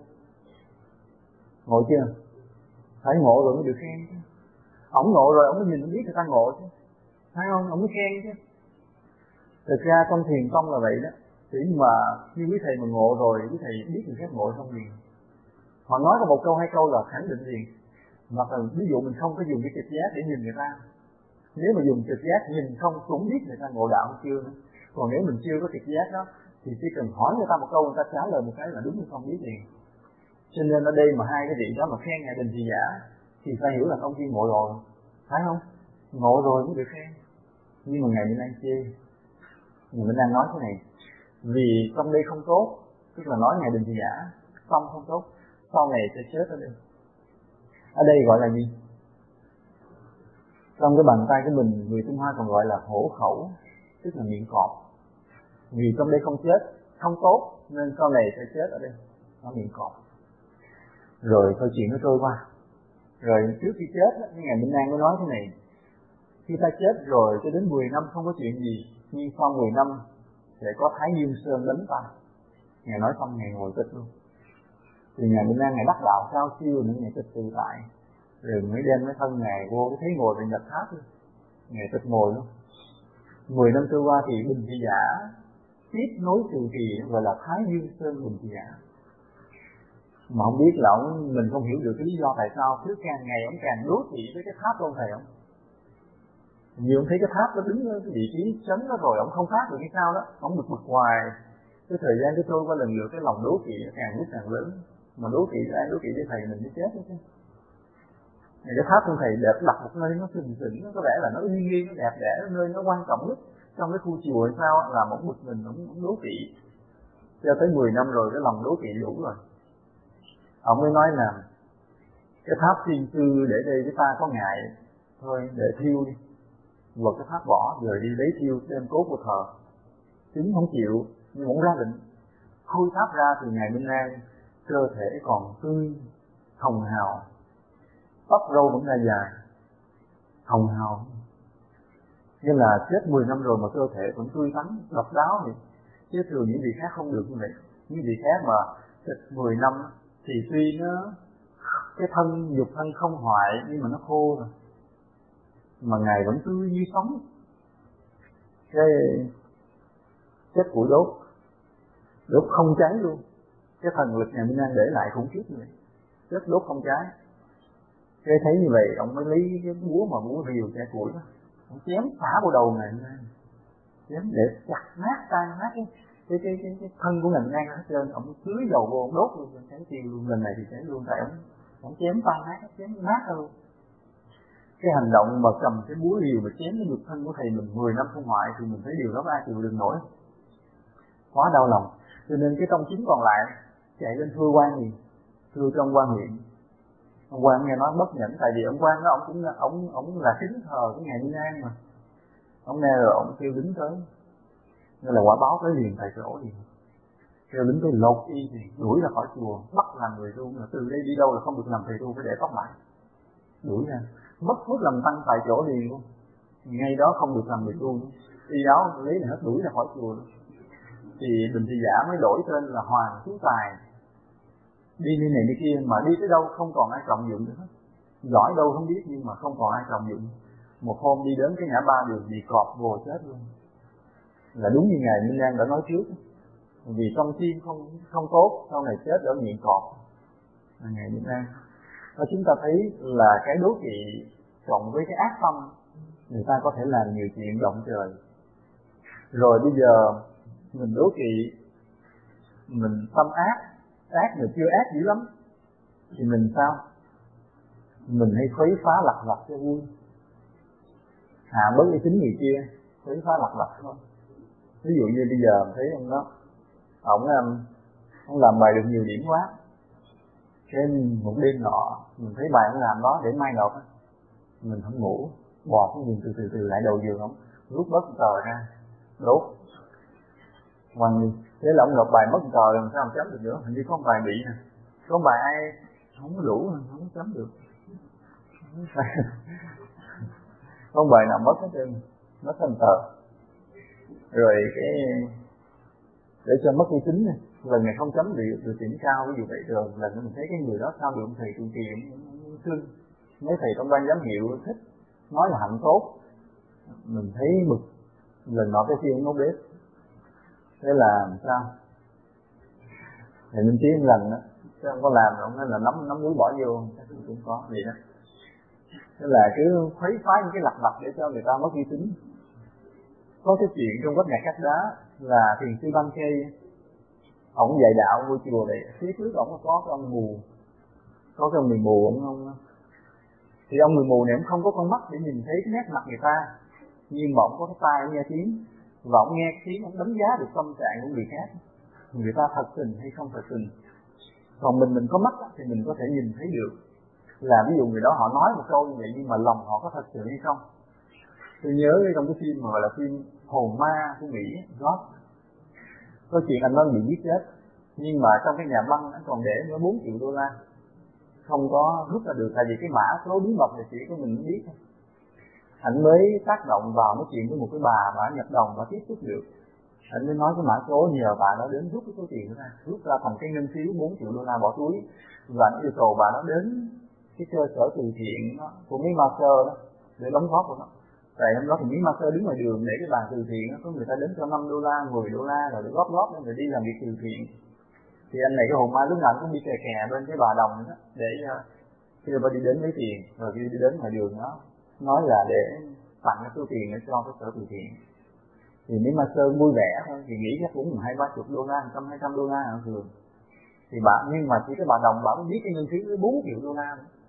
Ngộ chưa? Phải ngộ rồi mới được khen chứ. Ổng ngộ rồi ổng mới nhìn biết người ta ngộ chứ, phải không? Ổng mới khen chứ. Thực ra trong thiền tông là vậy đó. Chỉ mà như quý thầy mà ngộ rồi, quý thầy biết người khác ngộ không liền. Họ nói có một câu hai câu là khẳng định liền. Hoặc là ví dụ mình không có dùng cái trực giác để nhìn người ta. Nếu mà dùng trực giác nhìn không cũng biết người ta ngộ đạo hay chưa nữa. Còn nếu mình chưa có trực giác đó thì chỉ cần hỏi người ta một câu, người ta trả lời một cái là đúng hay không biết liền. Cho nên ở đây mà hai cái vị đó mà khen Ngài Bình Thị Giả thì phải hiểu là ông kia ngộ rồi, phải không? Ngộ rồi mới được khen. Nhưng mà Ngài Minh An chê. Ngài Minh An nói thế này, vì trong đây không tốt, tức là nói Ngài Bình Thị Giả tâm không tốt, sau này sẽ chết ở đây. Ở đây gọi là gì? Trong cái bàn tay của mình, người Trung Hoa còn gọi là hổ khẩu, tức là miệng cọp. Vì trong đây không chết, không tốt, nên sau này sẽ chết ở đây, nó miệng cọp. Rồi câu chuyện nó trôi qua. Rồi trước khi chết, Ngài Minh An mới nói thế này, khi ta chết rồi cho đến 10 năm không có chuyện gì, nhưng sau 10 năm sẽ có Thái Dương Sơn đánh ta. Ngài nói xong Ngài ngồi tịch luôn. Thì Ngài Minh An Ngài đắc đạo cao siêu nữa, Ngài tịch tự tại. Rồi mới đem cái thân Ngài vô cái thế ngồi về nhập tháp luôn. Ngài tịch ngồi luôn. 10 năm trôi qua thì Bình Thị Giả tiếp nối trụ trì gọi là Thái Dương Sơn Bình Thị Giả. Mà không biết là mình không hiểu được cái lý do tại sao cứ càng ngày ông càng đối trị với cái tháp ông thầy ông. Nhiều ông thấy cái tháp nó đứng ở cái vị trí chấn đó rồi ông không phát được cái sao đó, ông bực hoài. Cái thời gian cứ trôi qua lần lượt cái lòng đố kỵ càng lúc càng lớn, mà đố kỵ ai đố kỵ với thầy mình mới chết đó chứ. Cái tháp của thầy đẹp đặt một nơi nó sừng sững, nó có vẻ là nó uy nghi, nó đẹp đẽ, nơi nó quan trọng nhất trong cái khu chùa hay sao, là một bực mình ông đố kỵ. Cho tới 10 năm rồi cái lòng đố kỵ đủ rồi. Ông mới nói là cái tháp thiên sư để đây với ta có ngại thôi, để thiêu đi. Vượt cái tháp bỏ rồi đi lấy thiêu đem cốt của thờ. Chính không chịu, nhưng cũng ra định. Khui tháp ra từ ngày Minh An, cơ thể còn tươi, hồng hào, tóc râu vẫn ra dài, hồng hào. Như là chết 10 năm rồi mà cơ thể vẫn tươi tắn, độc đáo vậy. Chứ thường những vị khác không được như vậy. Những vị khác mà chết 10 năm thì tuy nó cái thân, dục thân không hoại nhưng mà nó khô rồi. Mà Ngài vẫn tươi như sống. Cái chất củi đốt không cháy luôn. Cái thần lực Ngài Minh An để lại khủng khiếp như vậy. Chất đốt không cháy. Cái thấy như vậy, ông mới lấy cái búa mà búa rìu che củi đó. Ông chém phá vào đầu Ngài Minh An. Chém để chặt nát, tan nát cái thân của Ngài Minh An hết trơn. Ông tưới dầu vô, ông đốt luôn, cháy tiêu luôn. Lần này thì cháy luôn, tại ông chém tan nát, chém nát luôn. Cái hành động mà cầm cái búa rìu mà chém cái ngực thân của thầy mình 10 năm không hoại thì mình thấy điều đó ai chịu đựng nổi. Quá đau lòng. Cho nên cái công chính còn lại chạy lên thưa quan gì, thưa trong quan huyện. Ông quan nghe nói bất nhẫn, tại vì ông quan đó ông là kính thờ cái Ngài Minh An mà. Ông nghe rồi ông kêu lính tới, nên là quả báo tới liền tại chỗ liền. Kêu lính tới lột y thì đuổi ra khỏi chùa, bắt làm người tu, là từ đây đi đâu là không được làm thầy tu, phải để tóc lại. Đuổi ra, mất phước làm tăng tại chỗ liền luôn. Ngay đó không được làm người tu nữa. Y áo lấy là hết, đuổi ra khỏi chùa luôn. Thì Bình Thị Giả mới đổi tên là Hoàng Tú Tài. Đi nơi này đi kia mà đi tới đâu không còn ai trọng dụng nữa. Giỏi đâu không biết nhưng mà không còn ai trọng dụng. Một hôm đi đến cái ngã ba đường bị cọp vồ chết luôn. Là đúng như Ngài Minh An đã nói trước. Vì trong tim không tốt, sau này chết ở miệng cọp. Là Ngài Minh An. Và chúng ta thấy là cái đố kỵ cộng với cái ác tâm, người ta có thể làm nhiều chuyện động trời. Rồi bây giờ mình đố kỵ, mình tâm ác mà chưa ác dữ lắm, thì mình sao? Mình hay khuấy phá lặt vặt cho vui, hạ bớt cái tính người kia, khuấy phá lặt vặt thôi. Ví dụ như bây giờ mình thấy ông đó, ông làm bài được nhiều điểm quá. Cái một đêm nọ mình thấy bài ông làm đó để mai nộp, mình không ngủ, bò xuống giường từ từ lại đầu giường, ông rút bớt tờ ra đốt quăng đi. Thế là ông nộp bài mất tờ làm sao chấm được nữa. Hình như có bài bị nè, có bài ai không có đủ, không chấm được. Có bài nào mất hết trơn, mất thành tờ. Rồi cái để cho mất uy tín này, lần này không chấm được điểm cao, ví dụ vậy. Rồi lần mình thấy cái người đó sao được thầy trụ trì thương, mấy thầy trong ban giám hiệu thích nói là hạnh tốt, mình thấy bực. Lần nọ cái kia không biết, thế là sao thì mình chỉ lần đó chứ không có làm, không nên là nắm mũi bỏ vô, cũng có vậy đó. Thế là cứ khuấy phá những cái lặt vặt để cho người ta mất uy tín. Có cái chuyện trong Quách Nhạc Cắt Đá là thiền sư Văn Khê, ổng dạy đạo ngôi chùa này, phía trước ổng có cái ông mù, có cái ông người mù, ông thì ông người mù này ông không có con mắt để nhìn thấy cái nét mặt người ta, nhưng mà ổng có cái tai nghe tiếng, và ổng nghe tiếng ổng đánh giá được tâm trạng của người khác, người ta thật tình hay không thật tình. Còn mình có mắt thì mình có thể nhìn thấy được là ví dụ người đó họ nói một câu như vậy nhưng mà lòng họ có thật sự hay không. Tôi nhớ trong cái phim mà gọi là phim Hồn Ma của Mỹ, đó có chuyện anh nó bị giết chết, nhưng mà trong cái nhà băng anh còn để nó 4 triệu đô la, không có rút ra được, tại vì cái mã số bí mật này chỉ có mình biết thôi. Anh mới tác động vào nói chuyện với một cái bà nhập đồng và tiếp xúc được. Anh mới nói cái mã số, nhờ bà nó đến rút cái số tiền ra, rút ra thành cái ngân phiếu 4 triệu đô la bỏ túi, và anh yêu cầu bà nó đến cái cơ sở từ thiện đó, của mấy master đó để đóng góp của nó. Tại hôm đó thì mấy master đứng ngoài đường để cái bàn từ thiện đó, có người ta đến cho 5 đô la, 10 đô la rồi để góp để đi làm việc từ thiện. Thì anh này cái hồn ma lúc nào cũng đi kè kè bên cái bà đồng đó để khi bà đi đến lấy tiền, rồi khi đi đến ngoài đường đó nói là để tặng cái số tiền để cho cái sở từ thiện. Thì mấy master vui vẻ thôi, thì nghĩ chắc cũng 20-30 đô la, 100-200 đô la ở thường. Thì nhưng mà chỉ cái bà đồng bà mới biết cái ngân phiếu 4 triệu đô la nữa.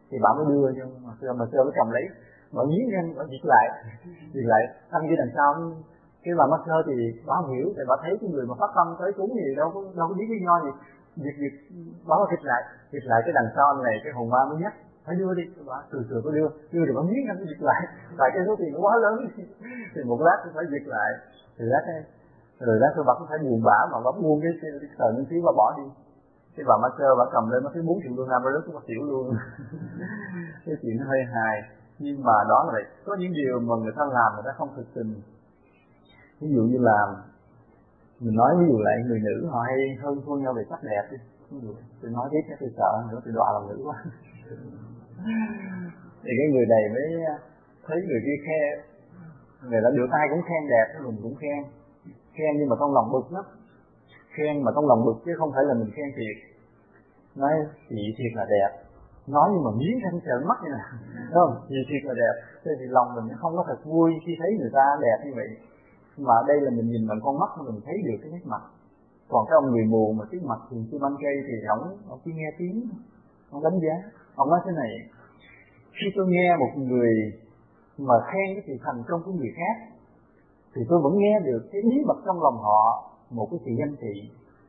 thì bà mới đưa cho mà Sơ mới cầm lấy, bà nghiến răng, bà giật lại anh kia đằng sau. Cái bà Sơ thì bà không hiểu, thì bà thấy cái người mà phát tâm tới cúng gì đâu có biết lý do gì, giật bà kịch lại cái đằng sau anh này, cái hồn ma mới nhắc phải đưa đi, bà từ có đưa thì bà nghiến răng giật lại, tại cái số tiền nó quá lớn thì một lát cũng phải giật lại, rồi lát bà cũng phải buồn bã mà bà buông cái tờ ngân phiếu bà bỏ đi. Cái bà Sơ bà cầm lên nó thấy 4 triệu đô la bà rớt cái xỉu luôn. Cái chuyện nó hơi hài, nhưng mà đó là có những điều mà người ta làm người ta không thực tình. Ví dụ như là mình nói ví dụ lại người nữ họ hay hơn thua nhau về sắc đẹp đi, tôi nói tiếp tôi sợ nữa, tôi đọa lòng nữ quá. Thì cái người này mới thấy người kia khen, người ta được ai cũng khen đẹp, mình cũng khen nhưng mà trong lòng bực lắm, khen mà trong lòng bực chứ không phải là mình khen thiệt. Nói chị thiệt là đẹp, nói nhưng mà miếng răng trợn mắt như nào, đúng không? Chị thiệt là đẹp, thế thì lòng mình nó không có thật vui khi thấy người ta đẹp như vậy. Mà đây là mình nhìn bằng con mắt mình thấy được cái nét mặt. Còn cái ông người mù mà cái mặt thường như băng cây thì ông chỉ nghe tiếng, ông đánh giá. Ông nói thế này, khi tôi nghe một người mà khen cái sự thành công của người khác thì tôi vẫn nghe được cái bí mật trong lòng họ, một cái sự ganh tị.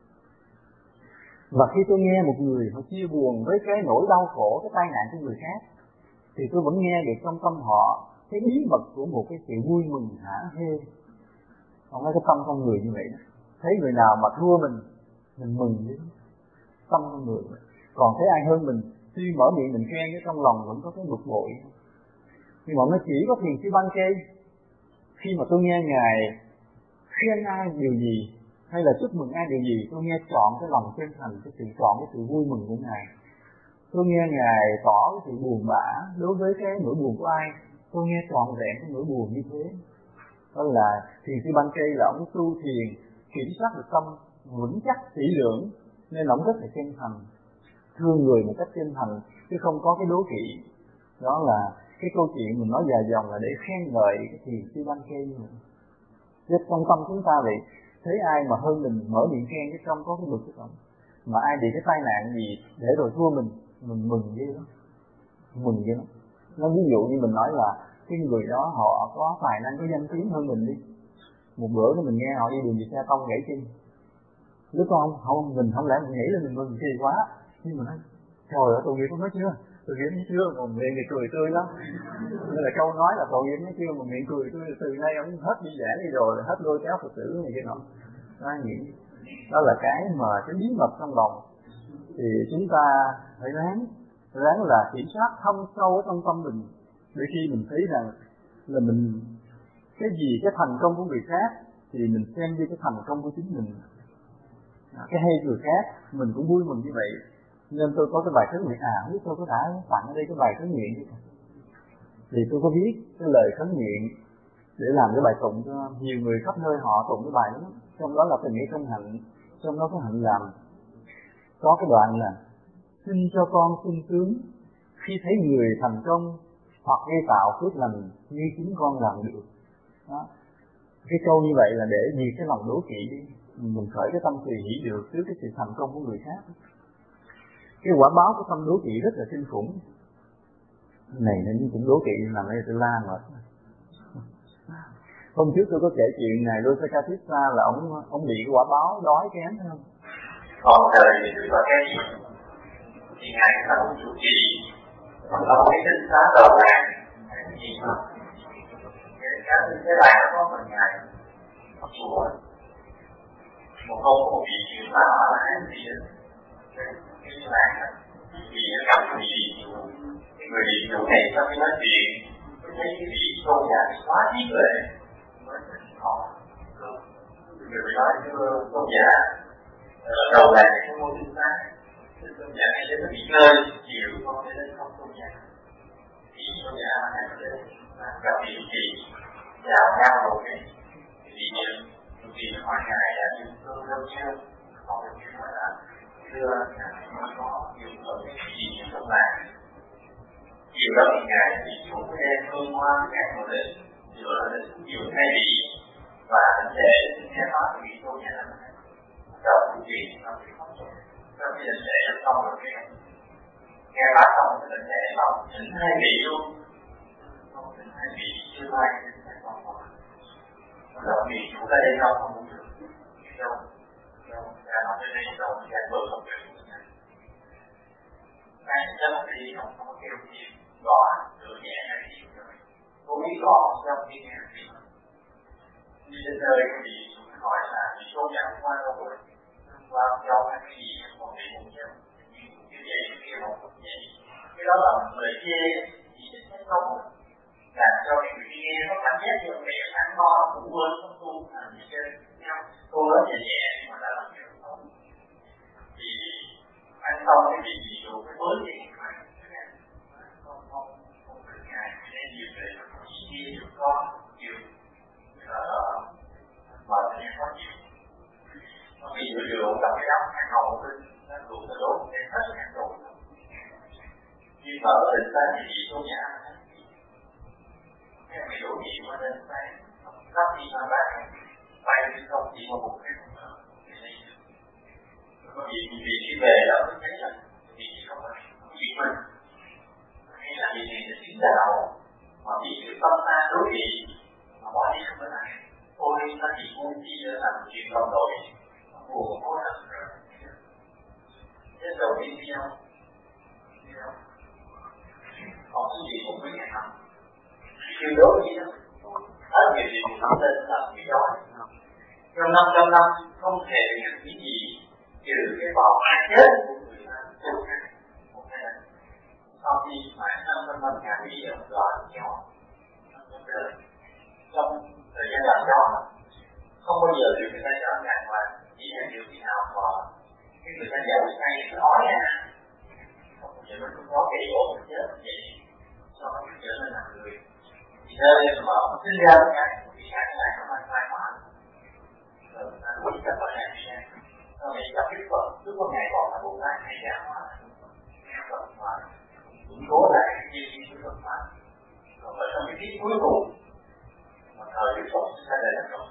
Và khi tôi nghe một người họ chia buồn với cái nỗi đau khổ, cái tai nạn của người khác thì tôi vẫn nghe được trong tâm họ cái bí mật của một cái sự vui mừng hả hê. Ông nói cái tâm con người như vậy đó. Thấy người nào mà thua mình mừng với tâm con người. Còn thấy ai hơn mình, tuy mở miệng mình khen cái trong lòng vẫn có cái bực bội. Nhưng mà nó chỉ có Thiền Sư Ban Kê, khi mà tôi nghe Ngài khen ai điều gì hay là chúc mừng ai điều gì, tôi nghe trọn cái lòng chân thành, trọn cái sự vui mừng của Ngài. Tôi nghe Ngài tỏ cái sự buồn bã đối với cái nỗi buồn của ai, tôi nghe trọn vẹn cái nỗi buồn như thế. Đó là Thiền Sư Ban Kê là ông tu thiền kiểm soát được tâm vững chắc kỹ lưỡng, nên ông rất là chân thành, thương người một cách chân thành chứ không có cái đố kỵ. Đó là cái câu chuyện mình nói dài dòng là để khen ngợi cái Thiền Sư Ban Kê như vậy. Rất trong tâm chúng ta vậy, thấy ai mà hơn mình mở miệng khen cái trong có cái bực cái tâm, mà ai bị cái tai nạn gì để rồi thua mình mừng ghê lắm, mừng ghê lắm. Nó ví dụ như mình nói là cái người đó họ có tài năng, có danh tiếng hơn mình đi, một bữa đó mình nghe họ đi đường về xe tông gãy chân, lúc không mình không lẽ mình nghĩ là mình mừng kỳ quá, nhưng mà nói trời ơi tội nghiệp con nói chưa, tội nghiệp nó chưa, mà miệng thì cười tươi lắm. Nên là câu nói là tội nghiệp nó chưa mà miệng cười tươi, từ nay ông hết đi giảng đi rồi, hết lôi kéo Phật tử này kia nọ. Đó là cái mà cái bí mật trong lòng thì chúng ta phải ráng là kiểm soát thâm sâu ở trong tâm mình, để khi mình thấy rằng là mình cái gì cái thành công của người khác thì mình xem như cái thành công của chính mình. Cái hay người khác mình cũng vui mừng như vậy. Nên tôi có cái bài khấn nguyện, không biết tôi có đã tặng ở đây cái bài khấn nguyện thì tôi có viết cái lời khấn nguyện để làm cái bài tụng cho nhiều người khắp nơi họ tụng cái bài đó. Trong đó là tình nghĩa trong hạnh, trong đó có hạnh làm. Có cái đoạn là xin cho con sung sướng khi thấy người thành công hoặc gây tạo phước lành như chính con làm được. Đó. Cái câu như vậy là để diệt cái lòng đố kỵ đi, mình khởi cái tâm tùy hỷ được trước cái sự thành công của người khác. Cái quả báo của tâm đố kỵ rất là kinh khủng. Này nên cũng đố kỵ làm đây tôi la mệt. Hôm trước tôi có kể chuyện này Losakatissa là ông bị cái quả báo đói kém phải không? Còn đời thì tôi có cái thì ngày là ông chủ trì ông cái tính xá đầu làng cái gì mà cái làng nó có một ngày một chùa một hôm một vị chuyển vào là cái gì đó cái làng này vì nó gặp người đi chủ này sau khi nói chuyện thấy cái vị tôn giả quá trí tuệ mới họ người nói tôn giả đầu này không muốn chúng ta tôn giả này đến nó bị ngơi chiều con đến không tôn giả thì tôn giả này đến gặp vị trí chào nhau một cái vị niệm thì hỏi ngài là chúng tôi đâu chưa họ được nói là thưa ngài có dùng ở cái gì trong làng chiều đó thì ngài bị chủ đem hương hoa ngài ngồi lên dựa lên chiều thay vị và để nghe nói vị tôn giả này đầu của chị nó bị không rồi. Sau khi để xong rồi nghe bác xong thì mình sẽ học thỉnh hai vị luôn, không thỉnh hai vị chưa mai thì sẽ còn học. Rồi vì chúng ta đi đâu không cũng được, đâu ra học đến đây đâu ra bớt không được. Ngay chắc là đi không có kêu gì gõ được nhẹ hay gì rồi, cô biết gõ trong đi nghe gì. Đi đến nơi thì hỏi là bị số nhận qua đâu rồi, qua cho hay cái gì còn bị một chân. Như vậy kia một vậy, cái đó là lời chê chỉ thích không làm cho người kia có cảm giác như mẹ ăn no cũng quên không tu làm gì chơi nhau cô nói nhẹ nhẹ nhưng mà đã làm điều không thì ăn xong cái bị gì đủ cái mới thì không được ngại nên nhiều người chỉ kia nhiều con nhiều mà thì có nhiều nó bị rượu trong cái đám hàng hầu nó rượu nó đốt nên hết hàng đốt nhưng mà ở định ta thì bị số nhà cái mày đổ nhiều quá nên phải khắp đi mà bạn bay đi không chỉ một một cái có gì vì khi về là mới thấy là vì không phải chuyện mình hay là vì này là chính đạo mà bị cái tâm ta đối trị mà bỏ đi không phải là ôi ta chỉ muốn chi để làm chuyện đồng đội buồn khó làm rồi thế đầu tiên đi không họ suy nghĩ một mấy ngày năm điều đó gì đó ở nhiều điều nó lên là cái đó trong 500 năm không thể nhận cái gì trừ cái bào ai chết của người ta một cái này sau khi mãi 500 năm ngàn bị loại nhỏ trong thời gian làm đó không bao giờ được người ta cho ngàn mà chỉ là điều gì nào mà cái người ta giấu ngay nói nha không bao giờ mình không có cái ổ mình chết vậy sau đó mình trở nên là người thì nơi mà sinh ra cái này nó mang mai mãi rồi ta quỷ các bạn này nha rồi mình gặp cái Phật trước một ngày còn là Bồ Tát ngày giả hóa nghe Phật mà cũng cố lại cái chi của Phật pháp còn ở trong cái tiết cuối cùng mà thời Đức Phật sinh ra đây là trong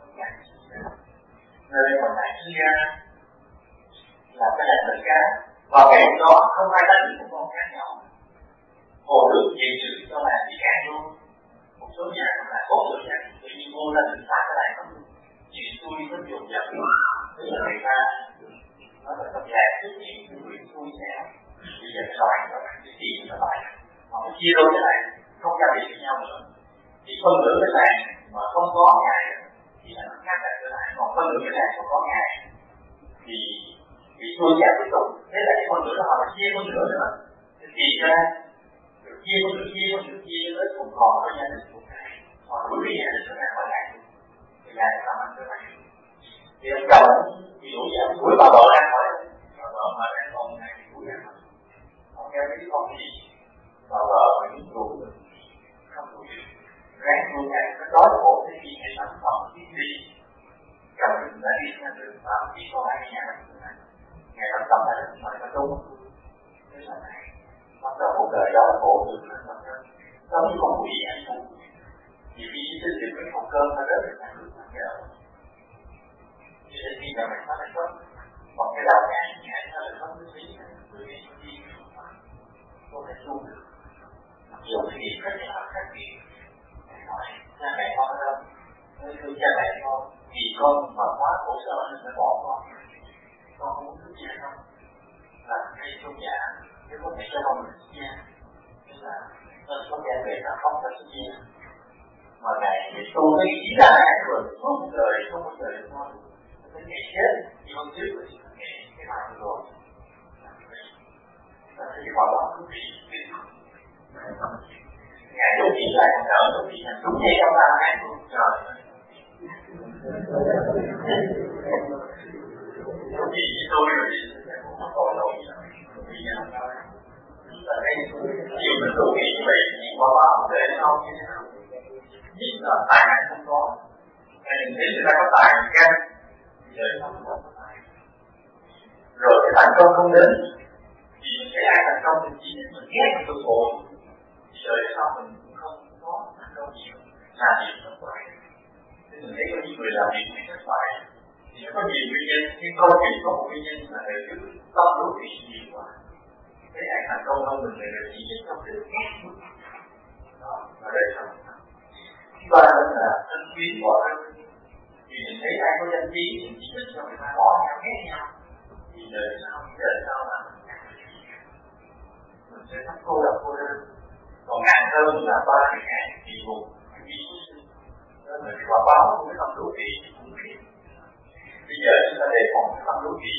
nơi mà Ngài sinh ra là cái đại thần cá và ngày đó không ai đánh được một con cá nhỏ hồ nước diện sự cho là bị cạn luôn một số nhà cũng là có số nhà tự nhiên mua ra tự phá cái này không chuyện xui có dụng dập tức là người ta nó là tập lạc trước những cái chuyện xui xẻo bây giờ cái loại nó là cái tiền nó lại họ mới chia đôi cái này không giao dịch với nhau nữa thì phân nửa cái này mà không có ngày thì là nó khác lại cái này còn phân nửa cái này không có ngày thì bị xui xẻo tiếp tục thế là cái phân nửa đó họ phải chia phân nửa nữa thì ra chia tới cùng còn với gia đình của ngài còn đối với gia đình của ngài còn lại thì ngài làm ăn cho ngài thì ông chồng thì đủ giảm đuổi bà vợ ra khỏi bà vợ mà đang còn ngài thì đuổi ra ông kêu cái con gì bà vợ phải những ruột không đủ được ráng luôn ngài nó đói khổ thế khi ngài nằm phòng cái gì chồng mình đã đi ra đường và chỉ có hai nhà ngài làm tâm là được mà nó đúng thế là này bắt đầu cuộc đời đó khổ được là nó mới không bị ảnh hưởng vì khi sinh được cái hộp cơm nó rất là ảnh hưởng đến cái đó cho nên khi mà mình phát hành tốt còn cái đầu ngàn nó là không có gì người đi không thể xuống được dù cái gì rất là khác biệt hỏi cha mẹ con đâu nói thưa cha mẹ con vì con mà quá khổ sở nên phải bỏ con không muốn thứ gì không là cái trong nhà chứ không thể cho con được sinh ra tức là nên có gia về nó không phải sinh ra mà ngày thì tu cái ý đã rồi suốt đời không bao giờ được thôi đến ngày chết thì con trước rồi thì ngày cái bài rồi là cái quả đó cứ bị ngày đầu tiên lại trở đầu tiên là đúng như trong ta ngày của trời lúc gì với tôi rồi thì không còn nổi là cái nhiều cái đồ nghĩ như vậy thì qua báo để nó như thế nào nhìn là tài năng không có hay đừng thấy người ta có tài người ta giờ không có tài rồi cái thành công không đến vì mình thấy ai thành công thì chỉ mình ghét tôi khổ rồi sau mình cũng không có thành công gì là việc thất bại nên mình thấy có những người làm việc này thất bại thì nó có nhiều nguyên nhân nhưng câu chuyện có một nguyên nhân là từ tâm đối trị nhiều quá Thế ai thành công hơn mình là chỉ biết trong sự ghét đó là đời sống. Thứ ba là thân quyến bỏ thân. Vì mình thấy ai có danh trí thì chỉ biết cho người ta bỏ nhau ghét nhau. Thì đời sau là mình sẽ thắt cô độc cô đơn. Còn nặng hơn là ba cái ngày bị buồn, bị đó là cái quả báo của cái tâm đố kỵ cũng biết. Bây giờ chúng ta đề phòng cái tâm đố kỵ.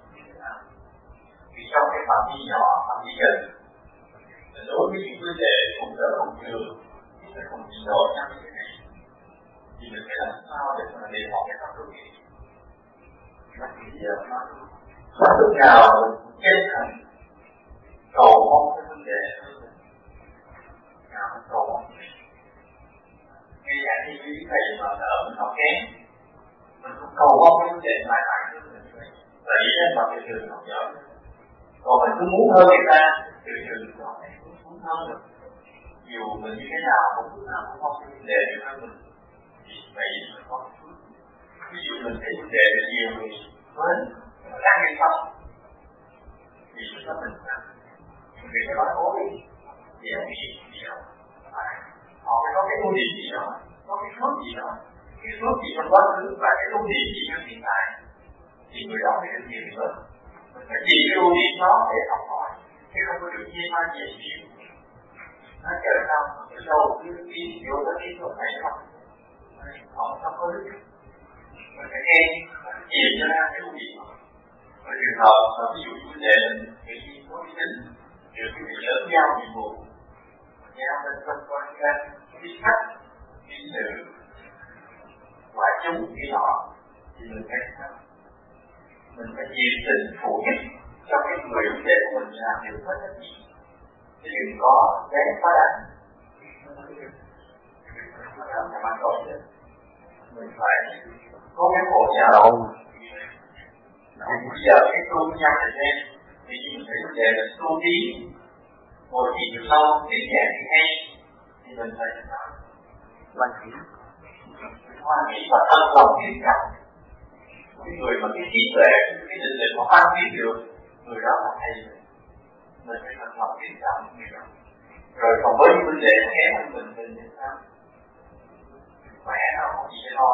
Vì trong cái phạm vi nhỏ, phạm vi gần, đối với những vấn đề không đỡ không trường, chúng ta không trình độ nhau như thế này, thì mình phải làm sao để mà đề phòng cái tâm đố kỵ. Thì lúc nào chân thành cầu mong cái vấn đề nào cầu mong. Ngay cả khi quý thầy mà đỡ mình học kém, mình không cầu mong cái vấn đề mãi mãi như vậy. Tại vì thế mà cái trường học giỏi. Còn mình cứ muốn hơn người ta, từ trường học này cũng muốn hơn được. Dù mình như thế nào cũng không cái vấn đề được hơn mình. Thì vậy mình có chút. Ví dụ mình thấy vấn đề được nhiều người mới đang hay không, thì chúng ta mình làm. Vì cái đó cố đi, thì không bị gì đâu. Họ phải có cái ưu điểm gì đó, có cái phước gì đó. Cái phước gì trong quá khứ và cái ưu điểm gì trong hiện tại, thì người đó phải được nhiều hơn. Mình phải tìm cái ưu điểm đó để học hỏi, chứ không có được chia mai dễ chịu. Nó chờ sao, cứ đi vô đó đi chỗ này không. Họ không có đức. Mình phải nghe, mình phải tìm cho ra cái ưu điểm đó. Và trường hợp, ví dụ như để mình có ý tính, được cái việc lớn nhau nhiệm vụ. Nhau mình phân quan ra, đi khách, đi sự, ngoại chúng đi nọ, thì mình phải sao? Mình phải nhiệt tình phụ giúp cho cái người vấn đề của mình làm điều hết tất nhiên. Chứ đừng có ghé phá đánh. Mình phải cố gắng hỗ trợ. Bây giờ cái tu nhau này xem, thì mình phải vấn đề là tu tiến. Ngồi thiền được lâu, để giảng thì hay, thì mình phải hoàn thiện. Hoa nghĩ và thân lòng tiến trọng. Cái người mà cái trí tuệ, cái định lực có ban biến được, người đó là thầy. Mình phải thân lòng tiến trọng người đó. Rồi còn với những vấn đề kém hơn mình thì sao? Khỏe nó không gì để lo.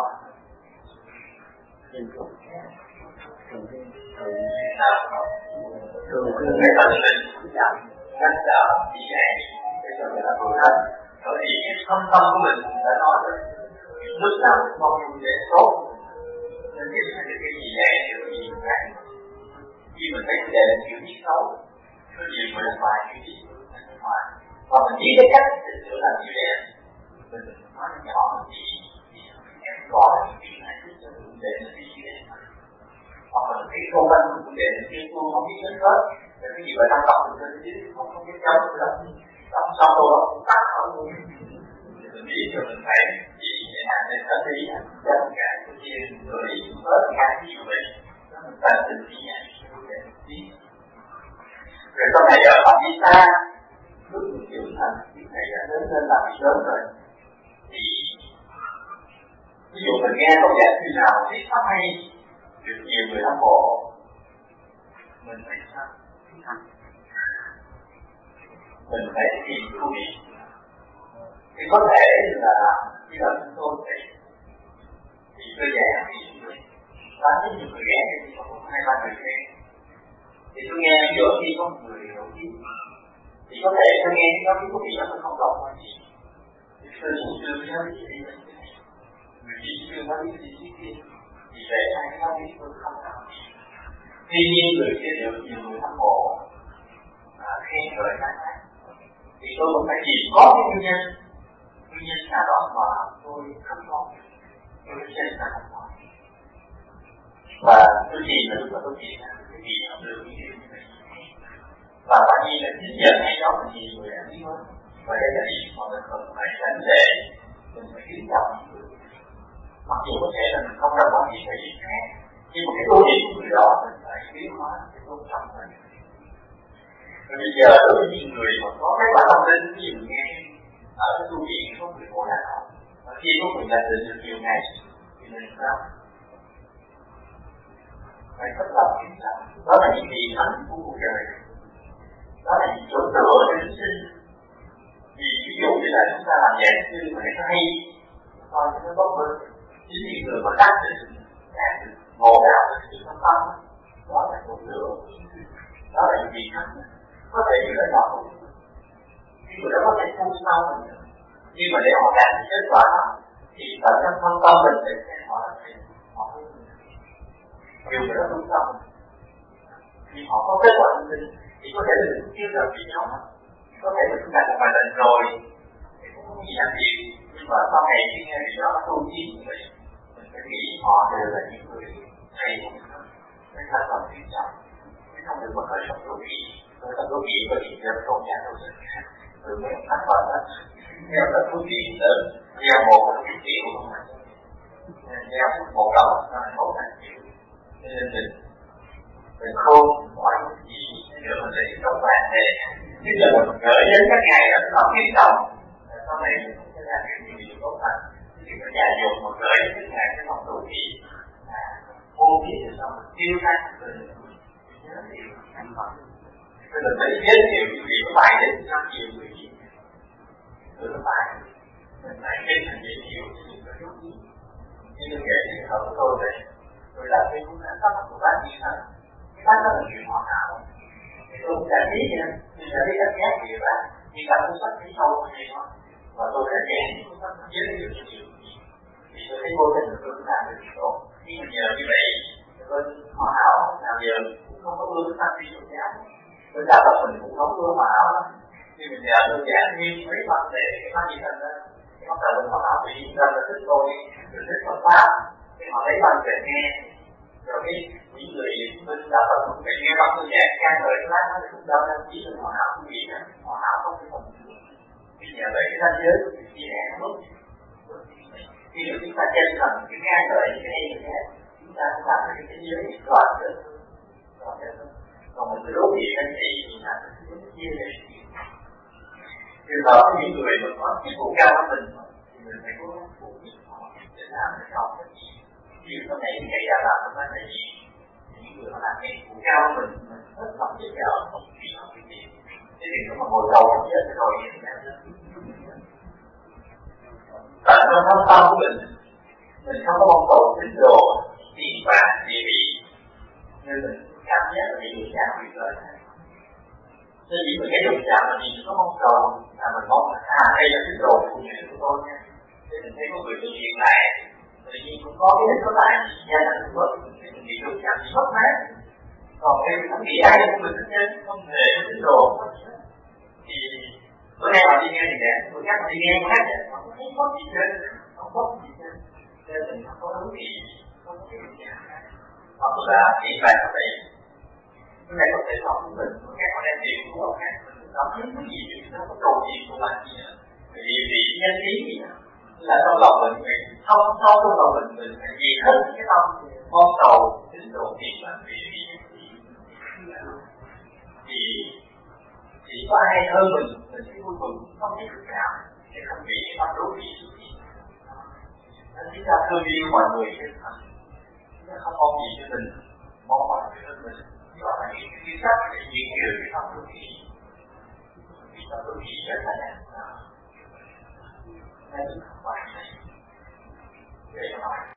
Cái tâm linh cách trở đi dạy để cho người ta vừa thân. Bởi vì cái thâm tâm của mình đã nói rồi, lúc nào cũng mong muốn để tốt. Nên nếu cái gì dạy thì cái gì cũng khác. Khi mình thấy vấn đề là chịu biết xấu, có nhiều người là phải chịu biết ngoài. Và mình biết cái cách để sửa làm như vậy, mình nói nhỏ thì em có những chuyện này giúp cho vấn đề nó đi như thế. Hoặc là cái công văn của vấn đề là chuyên tu không biết hết hết. Rồi cái gì mà đang đọc mình lên chứ không biết chống được đó. Đọc xong rồi nó cũng tắt khỏi luôn. Thì mình biết rồi mình thấy gì vậy hả nên hết đi tất cả cái kia rồi đi hết cả ví dụ vậy. Mình thành tình như vậy để mình biết. Rồi sau này ở phạm vi xa, lúc mình trưởng thành thì thầy đã đến lên làm việc lớn rồi. Thì ví dụ mình nghe câu giảng như nào thì pháp hay được nhiều người hâm mộ, mình phải sao? Mình phải thực hiện ưu điểm. Thì có thể là như là chúng tôi thì tôi giảng thì bán rất nhiều người ghé thì có 2-3 người ghé. Thì tôi nghe giữa khi có một người nổi tiếng thì có thể tôi nghe cái đó có bị nó không đọc hay gì. Thì tôi cũng chưa theo gì đi vậy. Người chỉ chưa có biết gì kia. Thì về hai cái đó biết tôi không đọc. Tuy nhiên người kia được nhiều người hâm mộ khen ngợi cái này. Thì tôi cũng phải nhìn có cái nguyên nhân nào đó mà tôi không có. Tôi xem là không có. Và tôi nhìn là lúc mà tôi nhìn là cái gì không được như thế này. Và quả nhiên là chính giờ hay đó là nhiều người đã biết hết. Và đây là điều mà mình cần phải đánh để mình phải kính trọng những người. Mặc dù có thể là mình không đồng quan điểm về gì khác, nhưng mà cái ưu điểm của người đó mình phải biến hóa cái tôn trọng này. Và bây giờ đối với những người mà có cái bản tâm linh ví dụ nghe ở cái tu viện có người ngồi đàn học, và khi có người làm định được nhiều ngày thì mình sao? Phải rất là kính trọng. Đó là những vị thánh của cuộc đời. Đó như mà nó hay coi cho nó tốt hơn. Chính vì người mà đắc được ngộ đạo là sự tâm tâm, đó là một lửa, đó là những gì khác. Có thể những cái đó nhưng mà nó có thể không sao mình nữa. Nhưng mà để họ đạt được kết quả đó thì bản thân thân tâm mình sẽ xem họ là gì, họ không điều mà nó không tâm. Vì họ có kết quả thông tin thì có thể là mình chưa được với nhau, có thể mình đã một bài lệnh rồi thì cũng không gì làm gì, nhưng mà sau này khi nghe thì đó là tu chí của mình phải nghĩ họ đều là những người thầy của mình, cái thân lòng quan trọng, cái không được mà khởi sống đô thị, khởi sống đô thị và hiện giờ tôn giáo đâu rất khác, từ mấy thành phần đó, theo là đô thị lớn, gieo một là cái triệu không mà, gieo một đồng là 1.000 triệu, nên mình khôn hỏi gì nữa mình lấy trong bàn này, chứ giờ mình gửi đến các ngày đó nó nghiêm trọng, sau này mình cũng sẽ làm cái gì tốt hơn, thì mình dạy dột một gửi đến các ngày cái phòng đô thị, vô biết thì sao mình tiêu ra rồi nhớ điều thành phần, rồi mình phải giới thiệu vì có bài đến cho nhiều người gì, rồi có bài mình phải trên thành giới thiệu thì có chút gì, như vậy thì hợp của tôi vậy, rồi là cái cũng là tác của bác như thế. Bác đó là chuyện hoàn hảo. Thì tôi cũng đã biết vậy, mình đã biết các giá trị của bác, nhưng mà cuốn sách phía sau của thầy đó, và tôi đã dạy những cuốn sách giới thiệu cho nhiều người. Thì tôi thấy vô tình là tôi cũng làm được điều tốt. Nhưng mà nhờ như vậy, tôi hoàn hảo nào giờ cũng không có ưa cái pháp đi trong giáo. Tôi đã tập mình cũng không ưa hoàn hảo lắm. Nhưng mà nhờ tôi giảng nguyên mấy vấn đề cái pháp gì thành đó, cái bắt đầu mình hoàn hảo vì nên là thích tôi thích Phật Pháp, thì họ lấy bằng về nghe. Rồi cái những người mình đã tập một cái nghe bằng tôi giảng ca ngợi cái lát nó cũng đâu đang chỉ là hoàn hảo không gì nữa, hoàn hảo không cái phần vì nhờ vậy cái ranh giới của cái nhẹ nó mất. Khi mà chúng ta chân thành cái ca ngợi những cái hay như thế, chúng ta cũng làm được cái giới đoạn được. Còn mình cứ đối diện anh chị thì là cái chia này. Từ đó những người mà có cái vụ cao của mình thì mình phải có phụ giúp họ để làm được không cái gì. Ví dụ sau này cái ra làm nó là gì? Những người mà làm cái vụ cao của mình rất lòng dễ dở, không biết làm cái gì. Thế thì nếu mà ngồi đầu không biết rồi thì nó tại nó thâm tâm của mình không có mong cầu tín đồ, tiền bạc, địa vị, nên mình cảm giác là bị đụng chạm bị lợi. Nên vì mình cái đụng chạm là mình có mong cầu là mình mong là đây là tín đồ của người của tôi nha. Thế mình thấy có người tự nhiên lại, tự nhiên cũng có cái hình có lại gia đình của mình, mình bị đụng chạm thì mất mát. Còn khi mình không nghĩ ai của mình hết trơn, không hề có tín đồ thì bữa nay họ đi nghe thì đẹp, bữa khác họ đi nghe khác vậy, họ không thấy có gì hết, không có gì hết, nên mình không có đúng gì, không có cái gì khác. Hoặc là chỉ bài có thể, bữa nay có thể học của mình, bữa khác họ đem tiền của họ khác, mình cảm thấy cái gì thì nó có cầu gì của bạn gì nữa, vì nhân lý gì nữa, là trong lòng mình không sâu trong lòng mình phải gì hết cái tâm mong cầu tín đồ tiền bạc thì có ai hơn mình cái cuối cùng không biết được nào thì không bị bắt đối gì nên chúng ta thương yêu mọi người chứ chúng ta không mong gì cho mình, mong mọi người hơn mình, gọi là cái sắc để diễn trừ cái tâm đôi khi rất là nặng nên chúng ta phải để cho